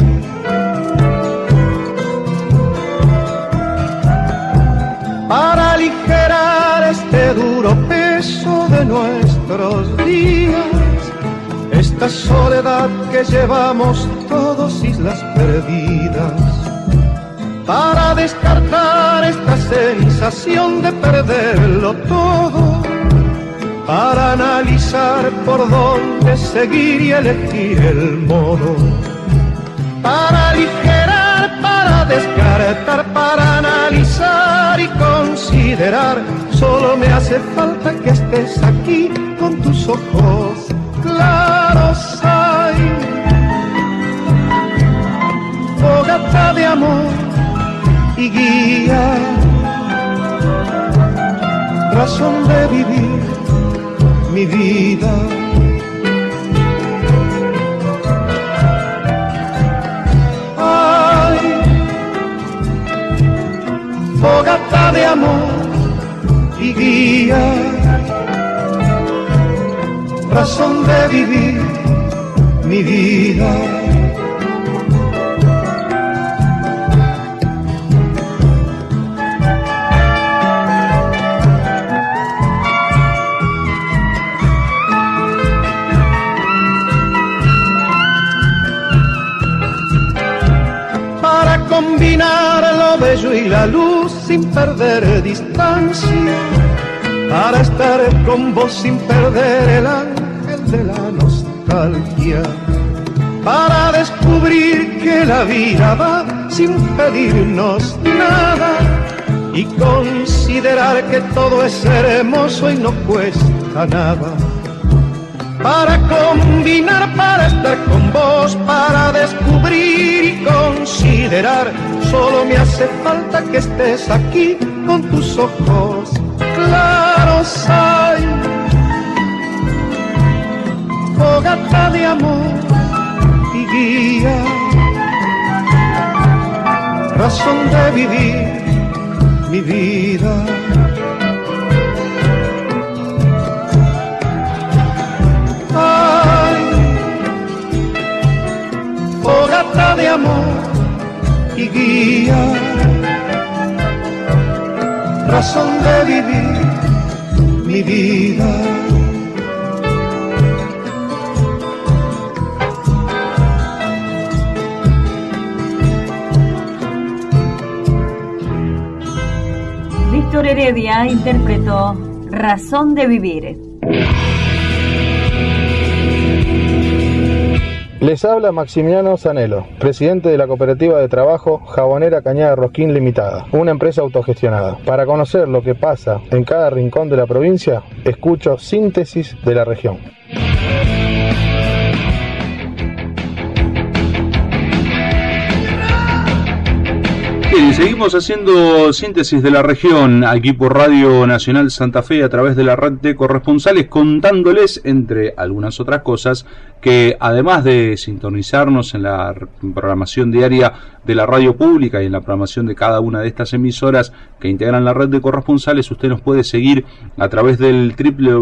Para aligerar este duro peso de nuestros días, esta soledad que llevamos todos, islas perdidas, para descartar esta sensación de perderlo todo, para analizar por dónde seguir y elegir el modo, para aligerar, para descartar, para analizar y considerar. Solo me hace falta que estés aquí con tus ojos claros. Ay, fogata de amor y guía, razón de vivir mi vida. Ay, fogata de amor y guía, razón de vivir mi vida. Combinar lo bello y la luz sin perder distancia, para estar con vos sin perder el ángel de la nostalgia, para descubrir que la vida va sin pedirnos nada y considerar que todo es hermoso y no cuesta nada. Para combinar, para estar con vos, para descubrir y considerar. Solo me hace falta que estés aquí con tus ojos claros. Ay, fogata de amor y guía, razón de vivir mi vida. Fogata de amor y guía, razón de vivir mi vida. Víctor Heredia interpretó Razón de Vivir. Les habla Maximiliano Zanello, presidente de la Cooperativa de Trabajo Jabonera Cañada Rosquín Limitada, una empresa autogestionada. Para conocer lo que pasa en cada rincón de la provincia, escucho Síntesis de la Región. Bien, seguimos haciendo Síntesis de la Región aquí por Radio Nacional Santa Fe a través de la red de corresponsales, contándoles, entre algunas otras cosas, que además de sintonizarnos en la programación diaria de la radio pública y en la programación de cada una de estas emisoras que integran la red de corresponsales, usted nos puede seguir a través del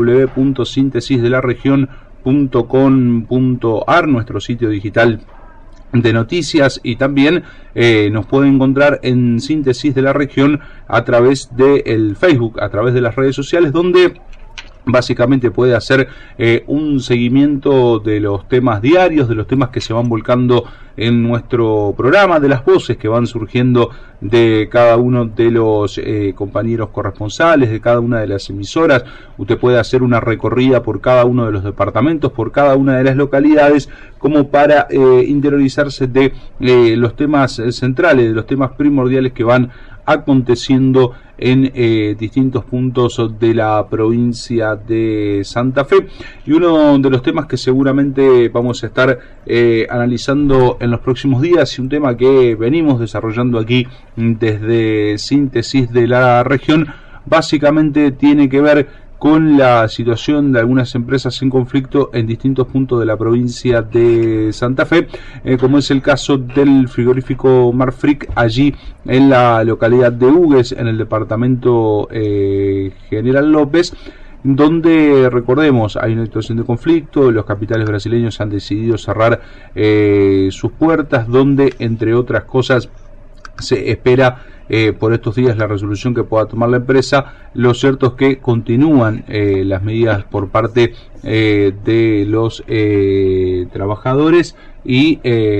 www.sintesisdelaregion.com.ar, nuestro sitio digital de noticias, y también nos puede encontrar en Síntesis de la Región a través del Facebook, a través de las redes sociales, donde básicamente puede hacer un seguimiento de los temas diarios, de los temas que se van volcando en nuestro programa, de las voces que van surgiendo de cada uno de los compañeros corresponsales, de cada una de las emisoras. Usted puede hacer una recorrida por cada uno de los departamentos, por cada una de las localidades, como para interiorizarse de los temas centrales, de los temas primordiales que van aconteciendo en distintos puntos de la provincia de Santa Fe. Y uno de los temas que seguramente vamos a estar analizando en los próximos días, y un tema que venimos desarrollando aquí desde Síntesis de la Región, básicamente tiene que ver con la situación de algunas empresas en conflicto en distintos puntos de la provincia de Santa Fe, como es el caso del frigorífico Marfrig, allí en la localidad de Hugues, en el departamento General López, donde, recordemos, hay una situación de conflicto. Los capitales brasileños han decidido cerrar sus puertas, donde, entre otras cosas, se espera por estos días la resolución que pueda tomar la empresa. Lo cierto es que continúan las medidas por parte de los trabajadores, y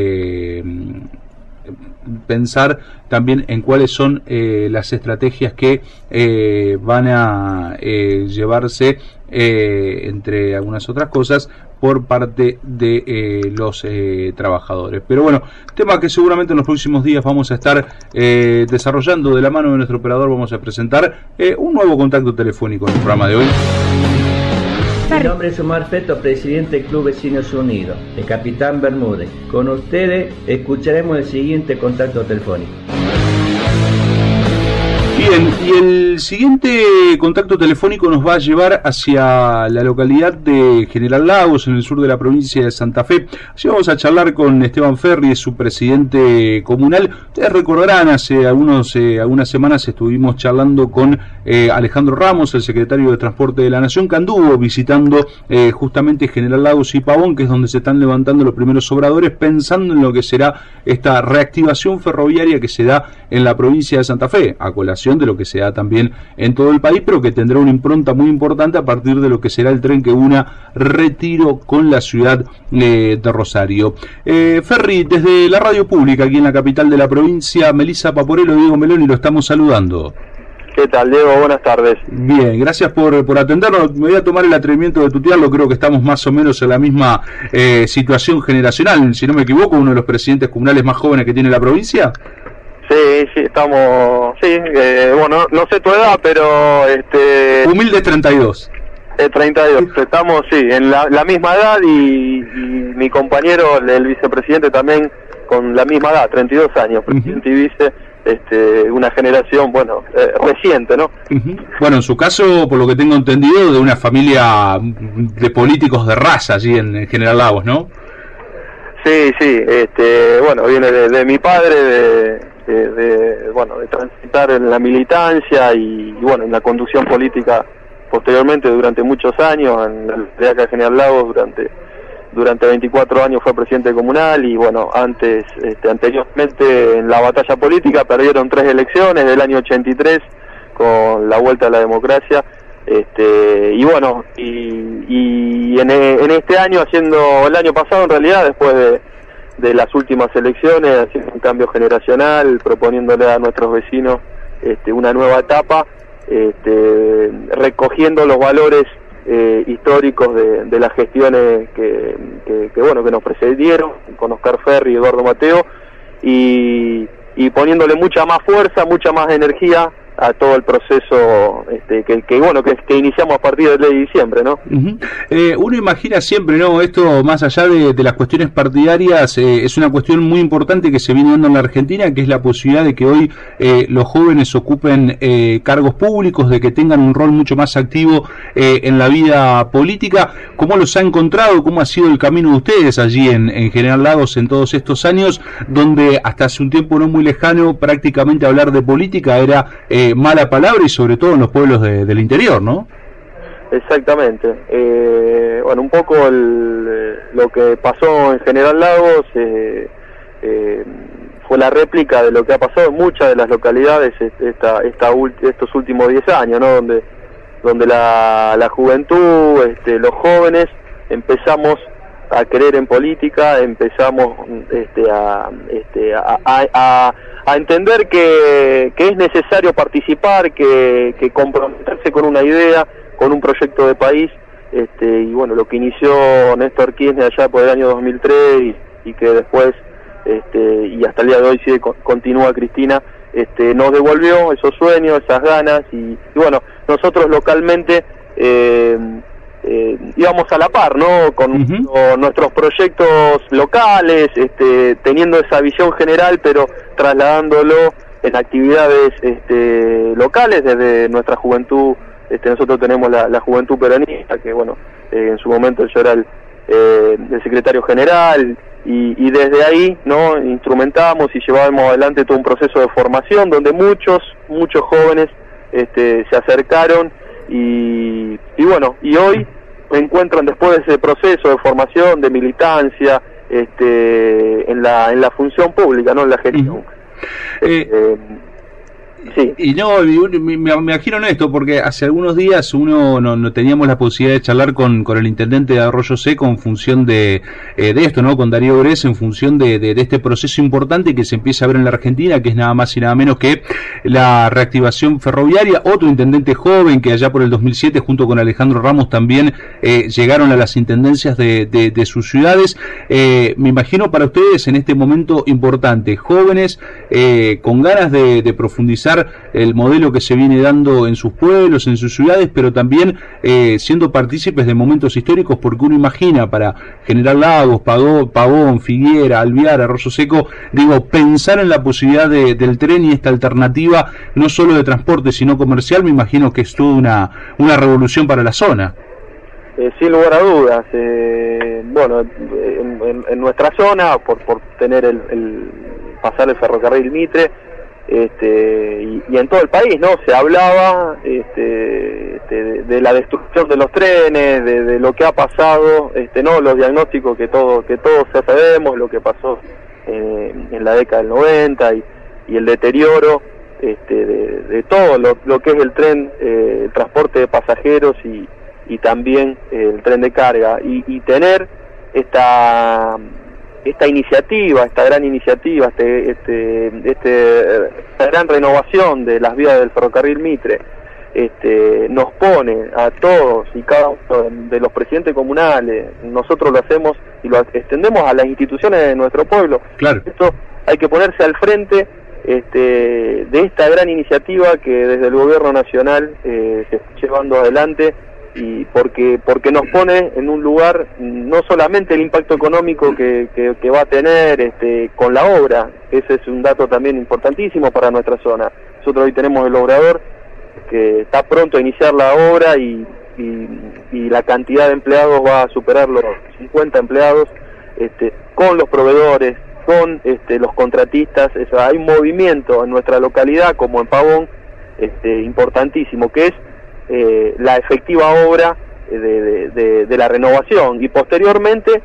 pensar también en cuáles son las estrategias que van a llevarse, entre algunas otras cosas, por parte de los trabajadores. Pero bueno, tema que seguramente en los próximos días vamos a estar desarrollando de la mano de nuestro operador. Vamos a presentar un nuevo contacto telefónico en el programa de hoy. Mi nombre es Omar Feto, presidente del Club Vecinos Unidos, el Capitán Bermúdez. Con ustedes escucharemos el siguiente contacto telefónico. Bien, y el siguiente contacto telefónico nos va a llevar hacia la localidad de General Lagos, en el sur de la provincia de Santa Fe. Allí vamos a charlar con Esteban Ferri, es su presidente comunal. Ustedes recordarán, hace algunas semanas estuvimos charlando con Alejandro Ramos, el secretario de Transporte de la Nación, que anduvo visitando justamente General Lagos y Pavón, que es donde se están levantando los primeros obradores, pensando en lo que será esta reactivación ferroviaria que se da en la provincia de Santa Fe, a colación de lo que se da también en todo el país, pero que tendrá una impronta muy importante a partir de lo que será el tren que una Retiro con la ciudad de Rosario. Ferri, desde la radio pública aquí en la capital de la provincia, Melissa Paporello, Diego Meloni, lo estamos saludando. ¿Qué tal, Diego? Buenas tardes. Bien, gracias por atendernos. Me voy a tomar el atrevimiento de tutearlo. Creo que estamos más o menos en la misma situación generacional. Si no me equivoco, uno de los presidentes comunales más jóvenes que tiene la provincia. Sí, estamos... Sí, bueno, no sé tu edad, pero... Humilde 32. 32. Estamos, sí, en la misma edad, y mi compañero, el vicepresidente, también con la misma edad, 32 años, presidente y vice. Una generación, bueno, reciente, ¿no? Bueno, en su caso, por lo que tengo entendido, de una familia de políticos de raza allí en General Lagos, ¿no? Sí, bueno, viene de mi padre, de transitar en la militancia y bueno, en la conducción política posteriormente durante muchos años, en la ciudad de General Lagos durante 24 años fue presidente comunal, y bueno, anteriormente en la batalla política perdieron 3 elecciones del año 83 con la vuelta a la democracia, y bueno, y en este año, el año pasado en realidad, después de las últimas elecciones, haciendo un cambio generacional, proponiéndole a nuestros vecinos una nueva etapa, recogiendo los valores históricos de las gestiones que nos precedieron, con Oscar Ferri y Eduardo Mateo, y poniéndole mucha más fuerza, mucha más energía a todo el proceso que iniciamos a partir del 10 de diciembre, ¿no? Uno imagina siempre, ¿no? Esto, más allá de las cuestiones partidarias, es una cuestión muy importante que se viene dando en la Argentina, que es la posibilidad de que hoy los jóvenes ocupen cargos públicos, de que tengan un rol mucho más activo en la vida política. ¿Cómo los ha encontrado? ¿Cómo ha sido el camino de ustedes allí en General Lagos en todos estos años, donde hasta hace un tiempo no muy lejano prácticamente hablar de política era mala palabra, y sobre todo en los pueblos del interior, ¿no? Exactamente. Bueno, un poco lo que pasó en General Lagos fue la réplica de lo que ha pasado en muchas de las localidades estos últimos 10 años, ¿no? Donde la juventud, los jóvenes, empezamos a creer en política, empezamos a entender que es necesario participar, que comprometerse con una idea, con un proyecto de país, y bueno, lo que inició Néstor Kirchner allá por el año 2003 y que después y hasta el día de hoy continúa Cristina, nos devolvió esos sueños, esas ganas, y bueno, nosotros localmente íbamos a la par, ¿no? Con nuestros proyectos locales, teniendo esa visión general, pero trasladándolo en actividades locales desde nuestra juventud. Nosotros tenemos la juventud peronista, que bueno, en su momento yo era el secretario general, y desde ahí, ¿no?, instrumentamos y llevábamos adelante todo un proceso de formación donde muchos jóvenes se acercaron y bueno, y hoy encuentran, después de ese proceso de formación, de militancia, en la función pública, ¿no?, en la gestión. Sí. Y no, me imagino en esto, porque hace algunos días no teníamos la posibilidad de charlar con el intendente de Arroyo Seco en función de esto, ¿no? Con Darío Gres, en función de este proceso importante que se empieza a ver en la Argentina, que es nada más y nada menos que la reactivación ferroviaria. Otro intendente joven que allá por el 2007, junto con Alejandro Ramos, también llegaron a las intendencias de sus ciudades. Me imagino para ustedes en este momento importante, jóvenes con ganas de profundizar el modelo que se viene dando en sus pueblos, en sus ciudades, pero también siendo partícipes de momentos históricos, porque uno imagina para General Lagos, Pavón, Figuera, Alvear, Arroyo Seco, pensar en la posibilidad del tren y esta alternativa, no solo de transporte, sino comercial, me imagino que es toda una revolución para la zona. Sin lugar a dudas. Bueno, en nuestra zona, por tener pasar el ferrocarril Mitre, y en todo el país, ¿no? Se hablaba de la destrucción de los trenes, de lo que ha pasado, ¿no? Los diagnósticos que todos ya sabemos, lo que pasó en la década del 90 y el deterioro de todo lo que es el tren, el transporte de pasajeros y también el tren de carga, y tener esta iniciativa, esta gran iniciativa, esta gran renovación de las vías del ferrocarril Mitre, nos pone a todos y cada uno de los presidentes comunales, nosotros lo hacemos y lo extendemos a las instituciones de nuestro pueblo. Claro. Esto hay que ponerse al frente de esta gran iniciativa que desde el gobierno nacional se está llevando adelante, y porque nos pone en un lugar, no solamente el impacto económico que va a tener con la obra, ese es un dato también importantísimo para nuestra zona. Nosotros hoy tenemos el obrador que está pronto a iniciar la obra y la cantidad de empleados va a superar los 50 empleados, con los proveedores, con los contratistas. Hay un movimiento en nuestra localidad como en Pavón importantísimo, que es la efectiva obra de la renovación, y posteriormente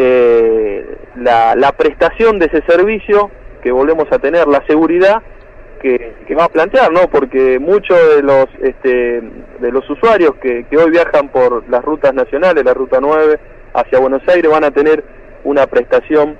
la prestación de ese servicio que volvemos a tener, la seguridad que va a plantear, ¿no? Porque muchos de los usuarios que hoy viajan por las rutas nacionales, la ruta 9 hacia Buenos Aires, van a tener una prestación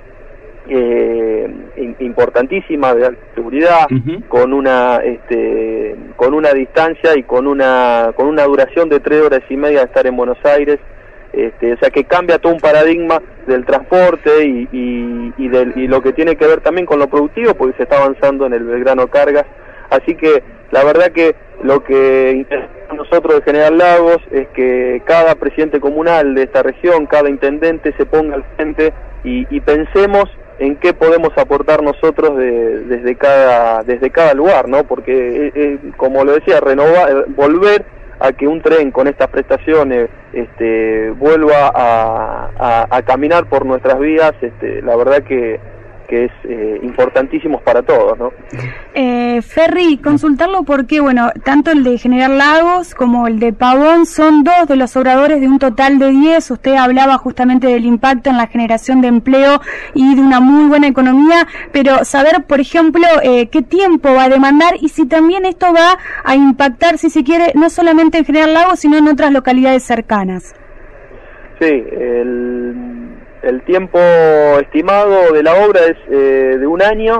importantísima de seguridad, con una distancia y con una duración de 3 horas y media de estar en Buenos Aires, o sea que cambia todo un paradigma del transporte y lo que tiene que ver también con lo productivo, porque se está avanzando en el Belgrano Cargas. Así que la verdad que lo que interesa a nosotros de General Lagos es que cada presidente comunal de esta región, cada intendente se ponga al frente y pensemos en qué podemos aportar nosotros desde cada lugar, ¿no? Porque como lo decía, volver a que un tren con estas prestaciones vuelva a caminar por nuestras vías, la verdad que es importantísimos para todos, ¿no? Ferry, consultarlo porque, bueno, tanto el de General Lagos como el de Pavón son 2 de los obradores de un total de 10. Usted hablaba justamente del impacto en la generación de empleo y de una muy buena economía, pero saber, por ejemplo, qué tiempo va a demandar y si también esto va a impactar, si se quiere, no solamente en General Lagos, sino en otras localidades cercanas. Sí, el tiempo estimado de la obra es de 1 año,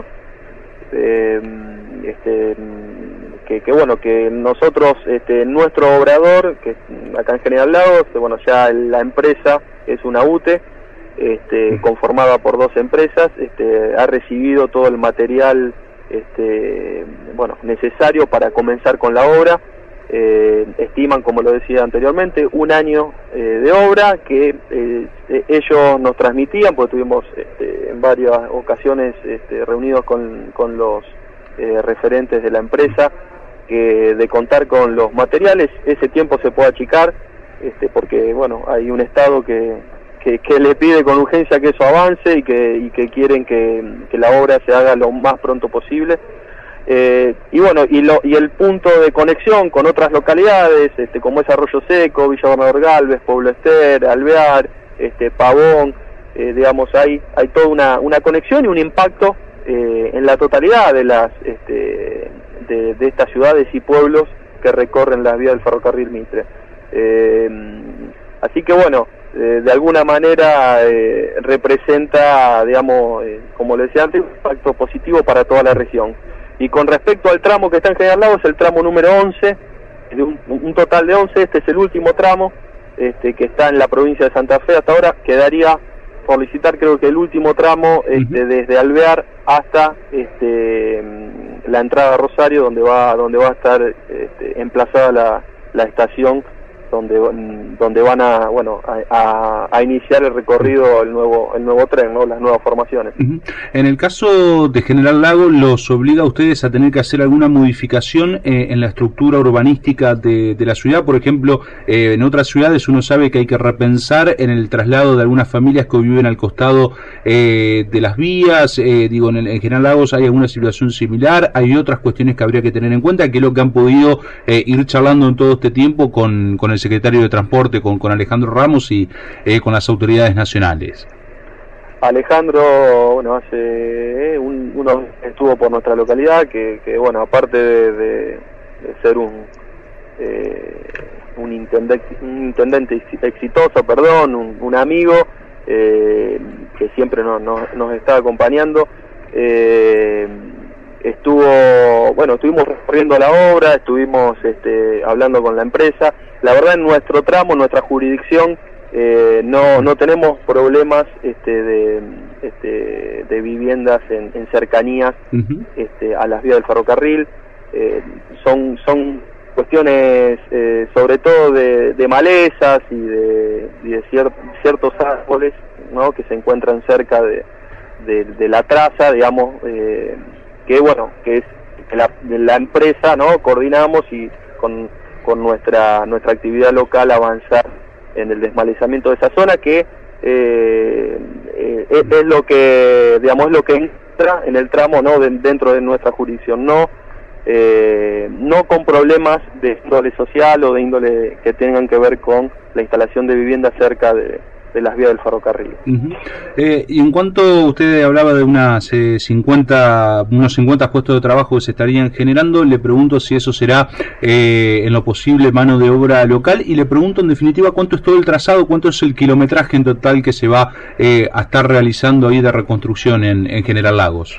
que bueno, que nosotros, nuestro obrador, que acá en General Lagos, bueno, ya la empresa es una UTE, conformada por 2 empresas, ha recibido todo el material necesario para comenzar con la obra. Estiman, como lo decía anteriormente, 1 año de obra que ellos nos transmitían, porque estuvimos en varias ocasiones reunidos con los referentes de la empresa, que de contar con los materiales ese tiempo se puede achicar, porque hay un Estado que le pide con urgencia que eso avance y que quieren que la obra se haga lo más pronto posible. Y el punto de conexión con otras localidades, como es Arroyo Seco, Villa Gobernador Galvez, Pueblo Ester, Alvear, Pavón, hay toda una conexión y un impacto en la totalidad de las de estas ciudades y pueblos que recorren las vías del ferrocarril Mitre. Así que de alguna manera representa, como le decía antes, un impacto positivo para toda la región. Y con respecto al tramo que está en General Lagos, el tramo número 11, de un total de 11, este es el último tramo que está en la provincia de Santa Fe hasta ahora. Quedaría por licitar, creo que el último tramo desde Alvear hasta la entrada a Rosario, donde va a estar emplazada la estación donde van a iniciar el recorrido el nuevo tren, ¿no? Las nuevas formaciones. En el caso de General Lagos, ¿los obliga a ustedes a tener que hacer alguna modificación en la estructura urbanística de la ciudad? Por ejemplo, en otras ciudades uno sabe que hay que repensar en el traslado de algunas familias que viven al costado de las vías. En General Lagos hay alguna situación similar, hay otras cuestiones que habría que tener en cuenta, que es lo que han podido ir charlando en todo este tiempo con el secretario de Transporte, con Alejandro Ramos y con las autoridades nacionales. Alejandro, hace uno estuvo por nuestra localidad, que aparte de ser un intendente exitoso, un amigo que siempre nos está acompañando, estuvimos recorriendo la obra, estuvimos hablando con la empresa. La verdad, en nuestro tramo, nuestra jurisdicción, no tenemos problemas de viviendas en cercanías a las vías del ferrocarril. Son cuestiones sobre todo de malezas y de ciertos árboles, ¿no?, que se encuentran cerca de la traza, que es de la empresa, ¿no? Coordinamos y con nuestra actividad local avanzar en el desmalezamiento de esa zona, que es lo que es lo que entra en el tramo, ¿no?, dentro de nuestra jurisdicción, no con problemas de índole social o de índole que tengan que ver con la instalación de viviendas cerca de las vías del ferrocarril. Y en cuanto usted hablaba de unos 50 puestos de trabajo que se estarían generando, le pregunto si eso será en lo posible mano de obra local, y le pregunto en definitiva cuánto es todo el trazado, cuánto es el kilometraje en total que se va a estar realizando ahí de reconstrucción en General Lagos.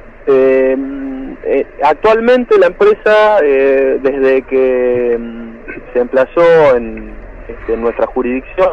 Actualmente la empresa, desde que se emplazó en nuestra jurisdicción,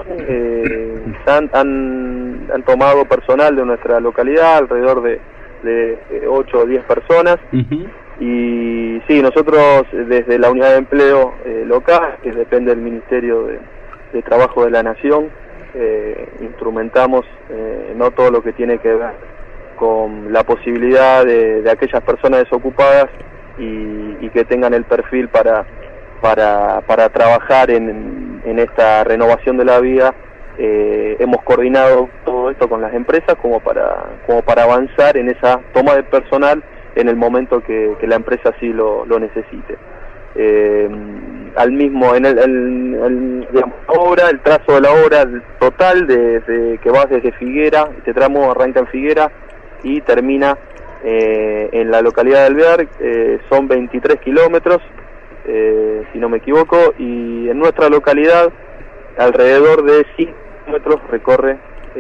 han tomado personal de nuestra localidad, alrededor de 8 o 10 personas. Y sí, nosotros desde la unidad de empleo local, que depende del Ministerio de Trabajo de la Nación, instrumentamos no todo lo que tiene que ver con la posibilidad de aquellas personas desocupadas y que tengan el perfil para trabajar en esta renovación de la vía. Hemos coordinado todo esto con las empresas como para avanzar en esa toma de personal en el momento que la empresa sí lo necesite. Al mismo en el trazo de la obra total que va desde Figuera, este tramo arranca en Figuera y termina en la localidad de Alvear, son 23 kilómetros, si no me equivoco, y en nuestra localidad alrededor de 5 kilómetros recorre,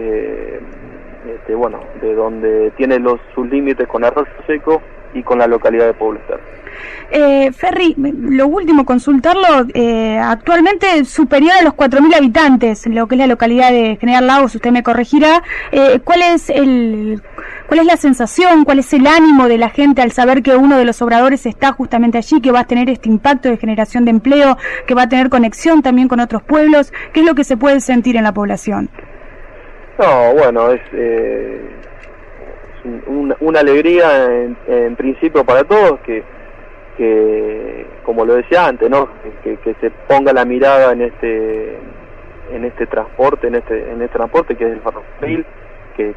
de donde tiene sus límites con Arroyo Seco y con la localidad de Pueblo Ester. Ferry, lo último, consultarlo, actualmente superior a los 4.000 habitantes, lo que es la localidad de General Lagos, usted me corregirá. ¿Cuál es ¿Cuál es la sensación, cuál es el ánimo de la gente al saber que uno de los obradores está justamente allí, que va a tener este impacto de generación de empleo, que va a tener conexión también con otros pueblos? ¿Qué es lo que se puede sentir en la población? No, bueno, es una alegría en principio para todos, que como lo decía antes, ¿no? Que se ponga la mirada en este transporte, en este transporte que es el ferrocarril, que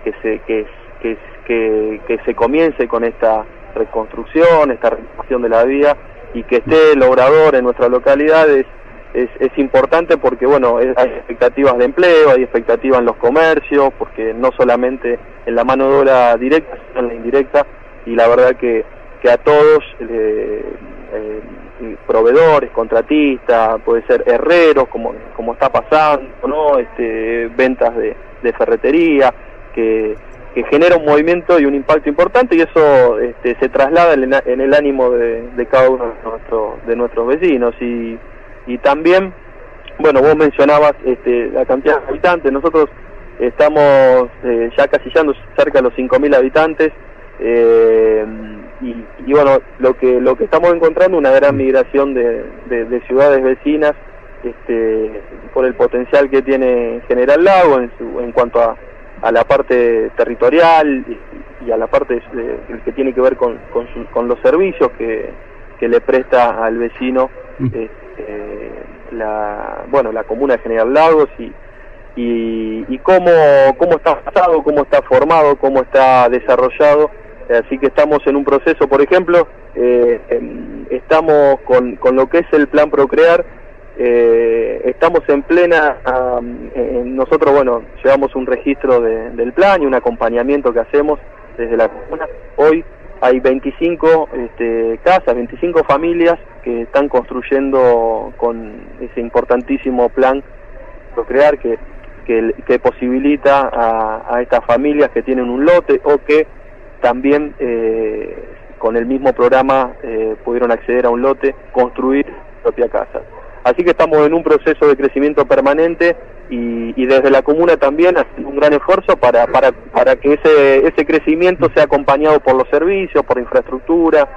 se comience con esta reconstrucción, esta renovación de la vía, y que esté el obrador en nuestra localidad es importante, porque bueno, hay expectativas de empleo, hay expectativas en los comercios, porque no solamente en la mano de obra directa, sino en la indirecta, y la verdad que a todos, proveedores, contratistas, puede ser herreros, como está pasando, ¿no? Ventas de ferretería, que genera un movimiento y un impacto importante, y eso se traslada en el ánimo de cada uno de nuestros vecinos. Y también, bueno, vos mencionabas la cantidad de habitantes. Nosotros estamos ya casillando cerca de los 5.000 habitantes, y bueno, lo que estamos encontrando, una gran migración de ciudades vecinas, por el potencial que tiene General Lago en cuanto a la parte territorial y a la parte que tiene que ver con los servicios que le presta al vecino la comuna de General Lagos, y cómo está pasado, cómo está formado, cómo está desarrollado. Así que estamos en un proceso, por ejemplo, estamos con lo que es el plan Procrear, estamos en plena, nosotros, bueno, llevamos un registro del plan y un acompañamiento que hacemos desde la comuna. Hoy hay 25 casas, 25 familias que están construyendo con ese importantísimo plan Procrear que posibilita a estas familias que tienen un lote, o que también con el mismo programa pudieron acceder a un lote, construir su propia casa. Así que estamos en un proceso de crecimiento permanente, y desde la comuna también haciendo un gran esfuerzo para que ese crecimiento sea acompañado por los servicios, por infraestructura,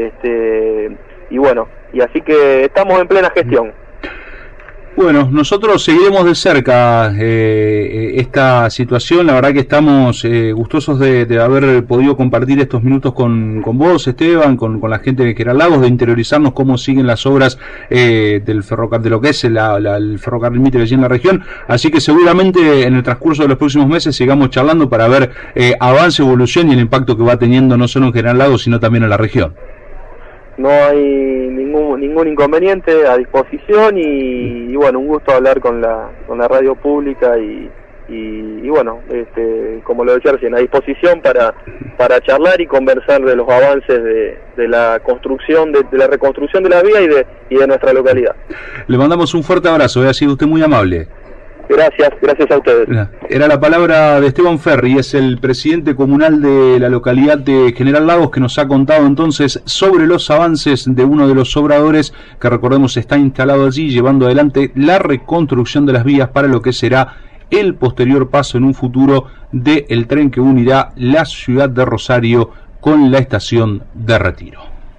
y bueno, y así que estamos en plena gestión. Bueno, nosotros seguiremos de cerca esta situación. La verdad que estamos gustosos de haber podido compartir estos minutos con vos, Esteban, con la gente de General Lagos, de interiorizarnos cómo siguen las obras del ferrocarril, de lo que es el ferrocarril Mitre allí en la región. Así que seguramente en el transcurso de los próximos meses sigamos charlando para ver avance, evolución y el impacto que va teniendo no solo en General Lagos, sino también en la región. No hay ningún inconveniente, a disposición, y bueno, un gusto hablar con la radio pública, y bueno, como lo decía recién, a disposición para charlar y conversar de los avances de la construcción, de la reconstrucción de la vía y de nuestra localidad. Le mandamos un fuerte abrazo, ha sido usted muy amable. Gracias a ustedes. Era la palabra de Esteban Ferri, es el presidente comunal de la localidad de General Lagos, que nos ha contado entonces sobre los avances de uno de los obradores que, recordemos, está instalado allí, llevando adelante la reconstrucción de las vías para lo que será el posterior paso en un futuro del tren que unirá la ciudad de Rosario con la estación de Retiro.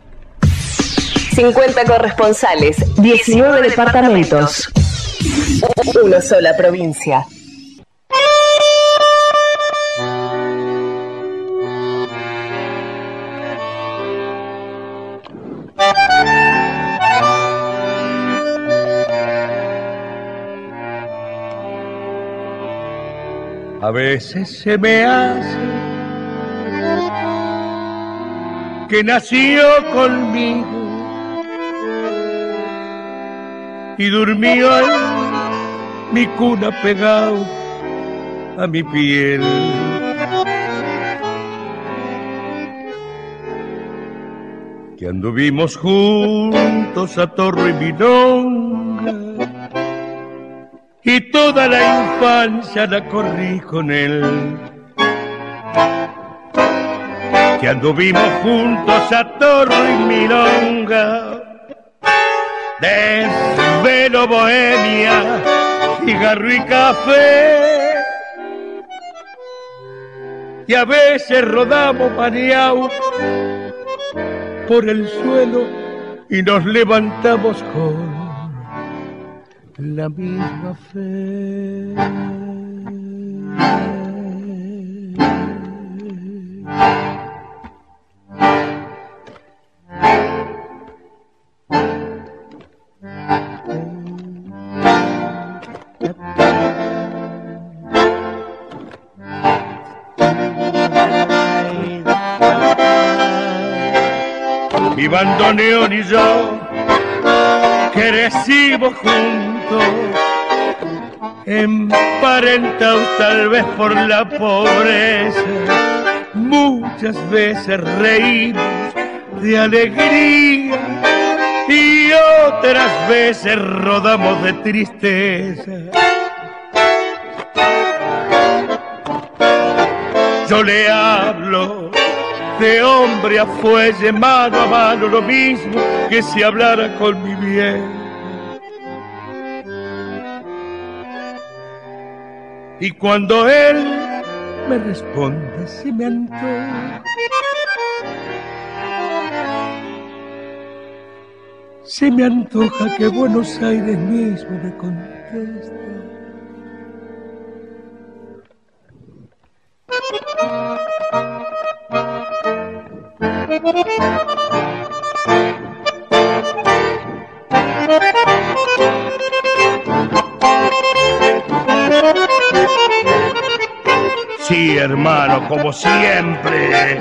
50 corresponsales, 19 departamentos. Una sola provincia. A veces se me hace que nació conmigo y durmió en mi cuna pegado a mi piel. Que anduvimos juntos a torro y milonga, y toda la infancia la corrí con él. Que anduvimos juntos a torro y milonga, desvelo, bohemia, cigarro y café, y a veces rodamos mareados por el suelo y nos levantamos con la misma fe. Mi bandoneón y yo crecimos juntos, emparentados tal vez por la pobreza. Muchas veces reímos de alegría y otras veces rodamos de tristeza. Yo le hablo de hombre a fuelle, mano a mano, lo mismo que si hablara con mi bien. Y cuando él me responde, se me antoja, se me antoja que Buenos Aires mismo me conteste. Sí, hermano, como siempre.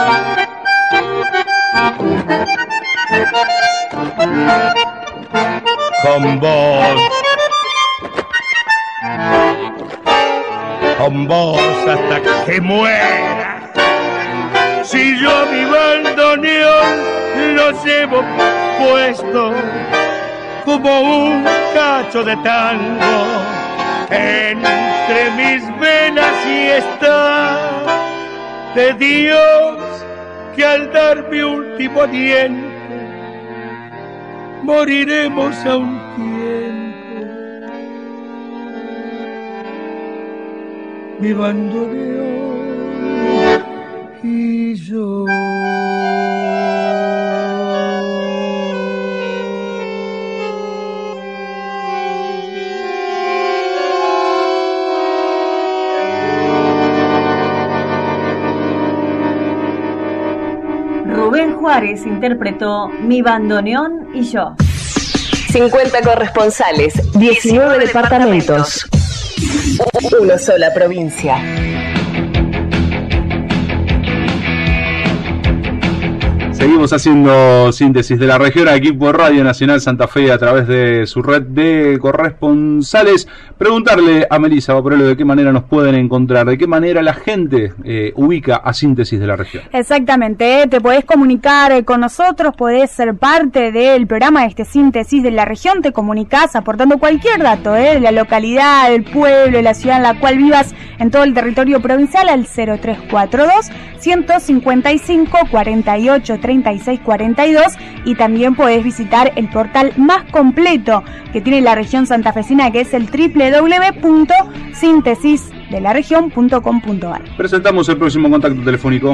Con vos hasta que muera. Si yo mi bandoneón lo llevo puesto como un cacho de tango entre mis venas, y está de Dios que al dar mi último aliento moriremos a un tiempo. Mi bandoneón y yo. Rubén Juárez interpretó Mi bandoneón y yo. 50 corresponsales, 19 departamentos, una sola provincia. Seguimos haciendo síntesis de la región, equipo de Radio Nacional Santa Fe a través de su red de corresponsales. Preguntarle a Melissa Vaporello de qué manera nos pueden encontrar, de qué manera la gente ubica a Síntesis de la Región. Exactamente, te podés comunicar con nosotros, podés ser parte del programa de Síntesis de la Región, te comunicás aportando cualquier dato de la localidad, del pueblo, de la ciudad en la cual vivas en todo el territorio provincial al 0342 155 48 36 42, y también podés visitar el portal más completo que tiene la región santafesina, que es el www.sintesisdelaregion.com.ar. Presentamos el próximo contacto telefónico.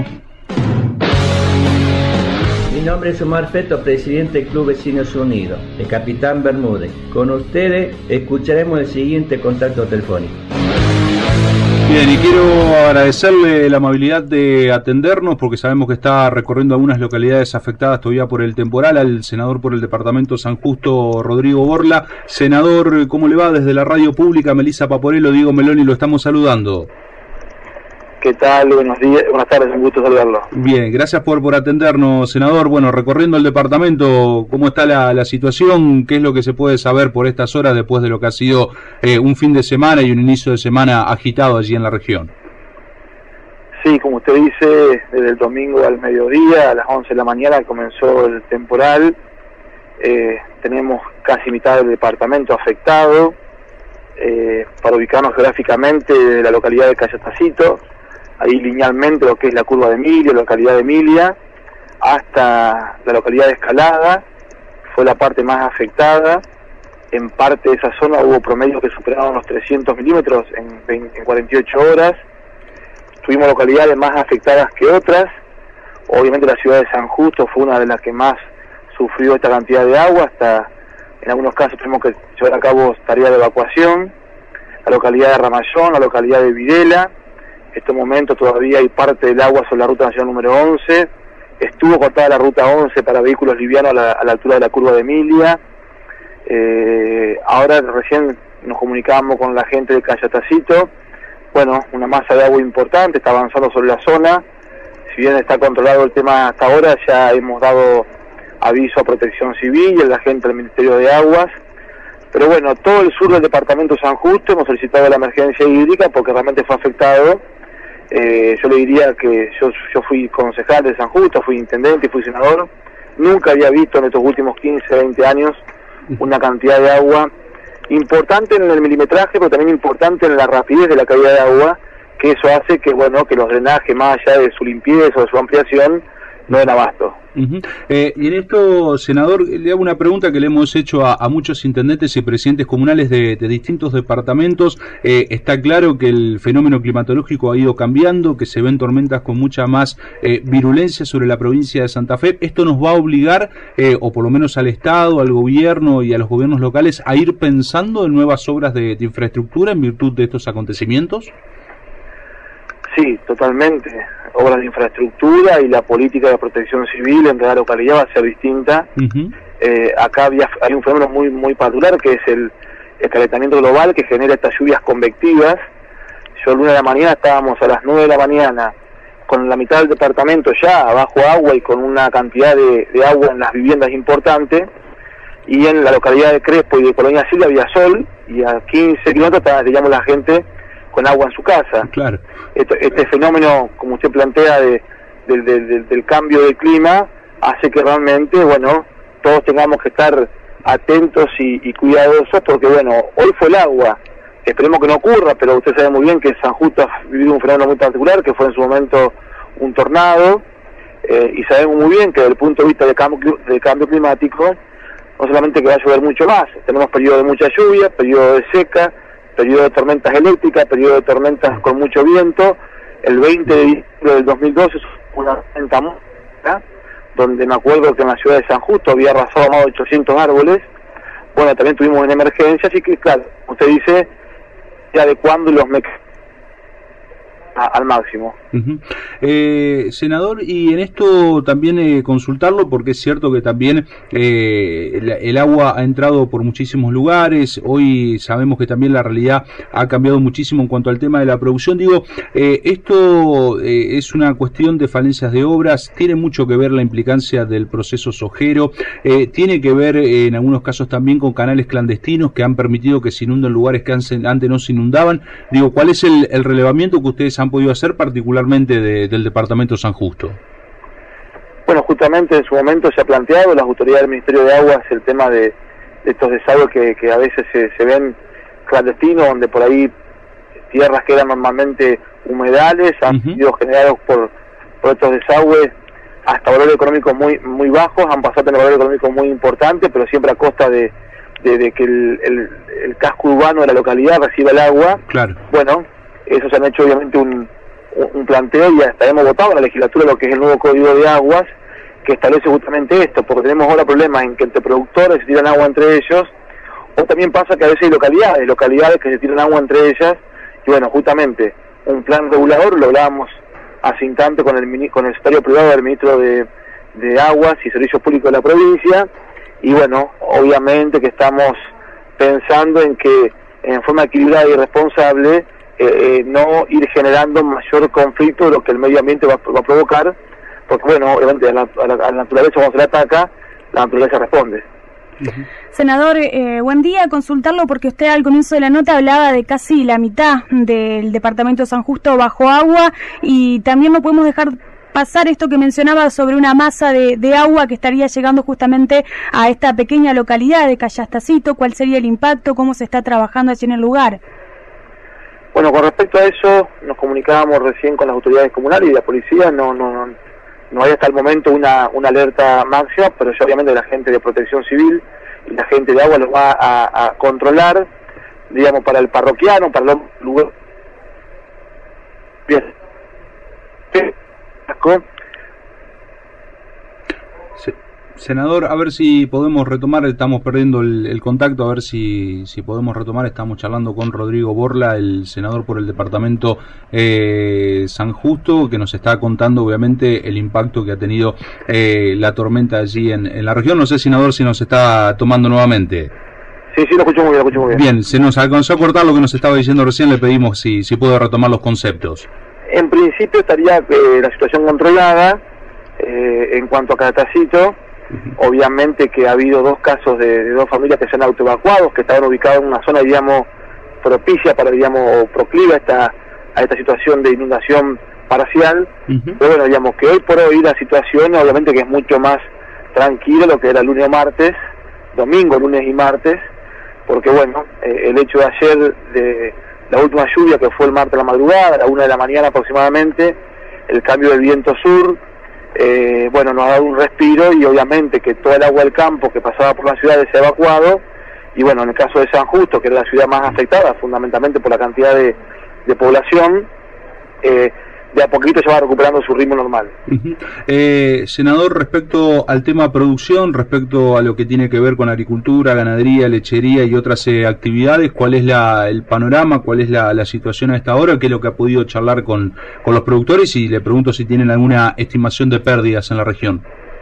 Mi nombre es Omar Feto, presidente del Club Vecinos Unidos, de Capitán Bermúdez. Con ustedes escucharemos el siguiente contacto telefónico. Bien, y quiero agradecerle la amabilidad de atendernos, porque sabemos que está recorriendo algunas localidades afectadas todavía por el temporal, al senador por el departamento San Justo, Rodrigo Borla. Senador, ¿cómo le va? Desde la radio pública, Melissa Vaporello, Diego Meloni, lo estamos saludando. ¿Qué tal? Buenos días, buenas tardes, un gusto saludarlo. Bien, gracias por atendernos, senador. Bueno, recorriendo el departamento, ¿cómo está la situación? ¿Qué es lo que se puede saber por estas horas después de lo que ha sido un fin de semana y un inicio de semana agitado allí en la región? Sí, como usted dice, desde el domingo al mediodía, a las 11 de la mañana comenzó el temporal. Tenemos casi mitad del departamento afectado. Para ubicarnos geográficamente, de la localidad de Cayatacito, ahí linealmente lo que es la curva de Emilia, la localidad de Emilia, hasta la localidad de Escalada, fue la parte más afectada. En parte de esa zona hubo promedios que superaron los 300 milímetros en 48 horas. tuvimos localidades más afectadas que otras. Obviamente la ciudad de San Justo fue una de las que más sufrió esta cantidad de agua, hasta en algunos casos tuvimos que llevar a cabo tareas de evacuación. La localidad de Ramallón, la localidad de Videla, en estos momentos todavía hay parte del agua sobre la ruta nacional número 11, estuvo cortada la ruta 11 para vehículos livianos a la altura de la curva de Emilia. Ahora recién nos comunicamos con la gente de Cayatacito, bueno, una masa de agua importante, está avanzando sobre la zona, si bien está controlado el tema hasta ahora, ya hemos dado aviso a Protección Civil y a la gente del Ministerio de Aguas, pero bueno, todo el sur del departamento de San Justo hemos solicitado la emergencia hídrica porque realmente fue afectado. Yo le diría que yo fui concejal de San Justo, fui intendente y fui senador, nunca había visto en estos últimos 15, 20 años una cantidad de agua importante en el milimetraje, pero también importante en la rapidez de la caída de agua, que eso hace que, bueno, que los drenajes, más allá de su limpieza o de su ampliación, no den abasto. Y en esto, senador, le hago una pregunta que le hemos hecho a muchos intendentes y presidentes comunales de distintos departamentos. Está claro que el fenómeno climatológico ha ido cambiando, que se ven tormentas con mucha más virulencia sobre la provincia de Santa Fe. ¿Esto nos va a obligar, o por lo menos al Estado, al gobierno y a los gobiernos locales, a ir pensando en nuevas obras de infraestructura en virtud de estos acontecimientos? Sí, totalmente. Obras de infraestructura y la política de protección civil en cada localidad va a ser distinta. Acá hay un fenómeno muy particular, que es el calentamiento global, que genera estas lluvias convectivas. Yo el lunes de la mañana estábamos a las 9 de la mañana con la mitad del departamento ya bajo agua y con una cantidad de agua en las viviendas importante, y en la localidad de Crespo y de Colonia Silva había sol, y a 15 kilómetros estaba, digamos, la gente con agua en su casa. Claro. Este fenómeno, como usted plantea, del cambio de clima, hace que realmente, bueno, todos tengamos que estar atentos y cuidadosos, porque, bueno, hoy fue el agua, esperemos que no ocurra, pero usted sabe muy bien que San Justo ha vivido un fenómeno muy particular, que fue en su momento un tornado, y sabemos muy bien que desde el punto de vista del cambio climático, no solamente que va a llover mucho más, tenemos periodos de mucha lluvia, periodos de seca, periodo de tormentas eléctricas, periodo de tormentas con mucho viento. El 20 de diciembre del 2012 fue una tormenta muerta, donde me acuerdo que en la ciudad de San Justo había arrasado más de 800 árboles. Bueno, también tuvimos una emergencia, así que claro, usted dice, adecuando los mecanismos al máximo. Senador, y en esto también consultarlo, porque es cierto que también el agua ha entrado por muchísimos lugares. Hoy sabemos que también la realidad ha cambiado muchísimo en cuanto al tema de la producción. Digo, esto es una cuestión de falencias de obras, tiene mucho que ver la implicancia del proceso sojero, tiene que ver en algunos casos también con canales clandestinos que han permitido que se inunden lugares que antes no se inundaban. Digo, ¿cuál es el relevamiento que ustedes han podido hacer particularmente del departamento San Justo? Bueno, justamente en su momento se ha planteado las autoridades del Ministerio de Aguas el tema de estos desagües que a veces se ven clandestinos, donde por ahí tierras que eran normalmente humedales han sido generados por estos desagües hasta valores económicos muy bajos, han pasado a tener valores económicos muy importantes, pero siempre a costa de que el casco urbano de la localidad reciba el agua. Claro. Bueno, eso se han hecho obviamente un planteo, y hasta hemos votado en la legislatura lo que es el nuevo Código de Aguas, que establece justamente esto, porque tenemos ahora problemas en que entre productores se tiran agua entre ellos, o también pasa que a veces hay localidades que se tiran agua entre ellas, y bueno, justamente un plan regulador, lo hablábamos hace instante con el secretario privado del ministro de Aguas y Servicios Públicos de la provincia, y bueno, obviamente que estamos pensando en que en forma equilibrada y responsable no ir generando mayor conflicto de lo que el medio ambiente va a provocar, porque bueno, obviamente a la naturaleza, cuando se le ataca, la naturaleza responde. Senador, buen día, consultarlo porque usted al comienzo de la nota hablaba de casi la mitad del departamento de San Justo bajo agua, y también no podemos dejar pasar esto que mencionaba sobre una masa de agua que estaría llegando justamente a esta pequeña localidad de Cayatacito. ¿Cuál sería el impacto? ¿Cómo se está trabajando allí en el lugar? Bueno, con respecto a eso, nos comunicábamos recién con las autoridades comunales y la policía. No hay hasta el momento una alerta máxima, pero ya obviamente la gente de Protección Civil y la gente de agua los va a controlar, digamos, para el parroquiano, para los lugares. Bien, Francisco. Senador, a ver si podemos retomar, estamos perdiendo el contacto, a ver si podemos retomar. Estamos charlando con Rodrigo Borla, el senador por el departamento San Justo, que nos está contando obviamente el impacto que ha tenido la tormenta allí en la región. No sé, senador, si nos está tomando nuevamente. Sí, lo escucho muy bien, Bien, se nos alcanzó a cortar lo que nos estaba diciendo recién, le pedimos si puede retomar los conceptos. En principio estaría la situación controlada en cuanto a Catacito. Obviamente que ha habido 2 casos de 2 familias que se han autoevacuado, que estaban ubicadas en una zona, digamos, propicia para, digamos, o proclive a esta situación de inundación parcial. Pero bueno, digamos que hoy por hoy la situación obviamente que es mucho más tranquila lo que era lunes o martes, domingo, lunes y martes, porque bueno, el hecho de ayer de la última lluvia que fue el martes a la madrugada, a la 1 de la mañana aproximadamente, el cambio del viento sur, bueno, nos ha dado un respiro y obviamente que toda el agua del campo que pasaba por la ciudad se ha evacuado y bueno, en el caso de San Justo, que era la ciudad más afectada fundamentalmente por la cantidad de población, de a poquito se va recuperando su ritmo normal. Senador, respecto al tema producción, respecto a lo que tiene que ver con agricultura, ganadería, lechería y otras actividades, ¿cuál es el panorama, cuál es la situación a esta hora? ¿Qué es lo que ha podido charlar con los productores? Y le pregunto si tienen alguna estimación de pérdidas en la región.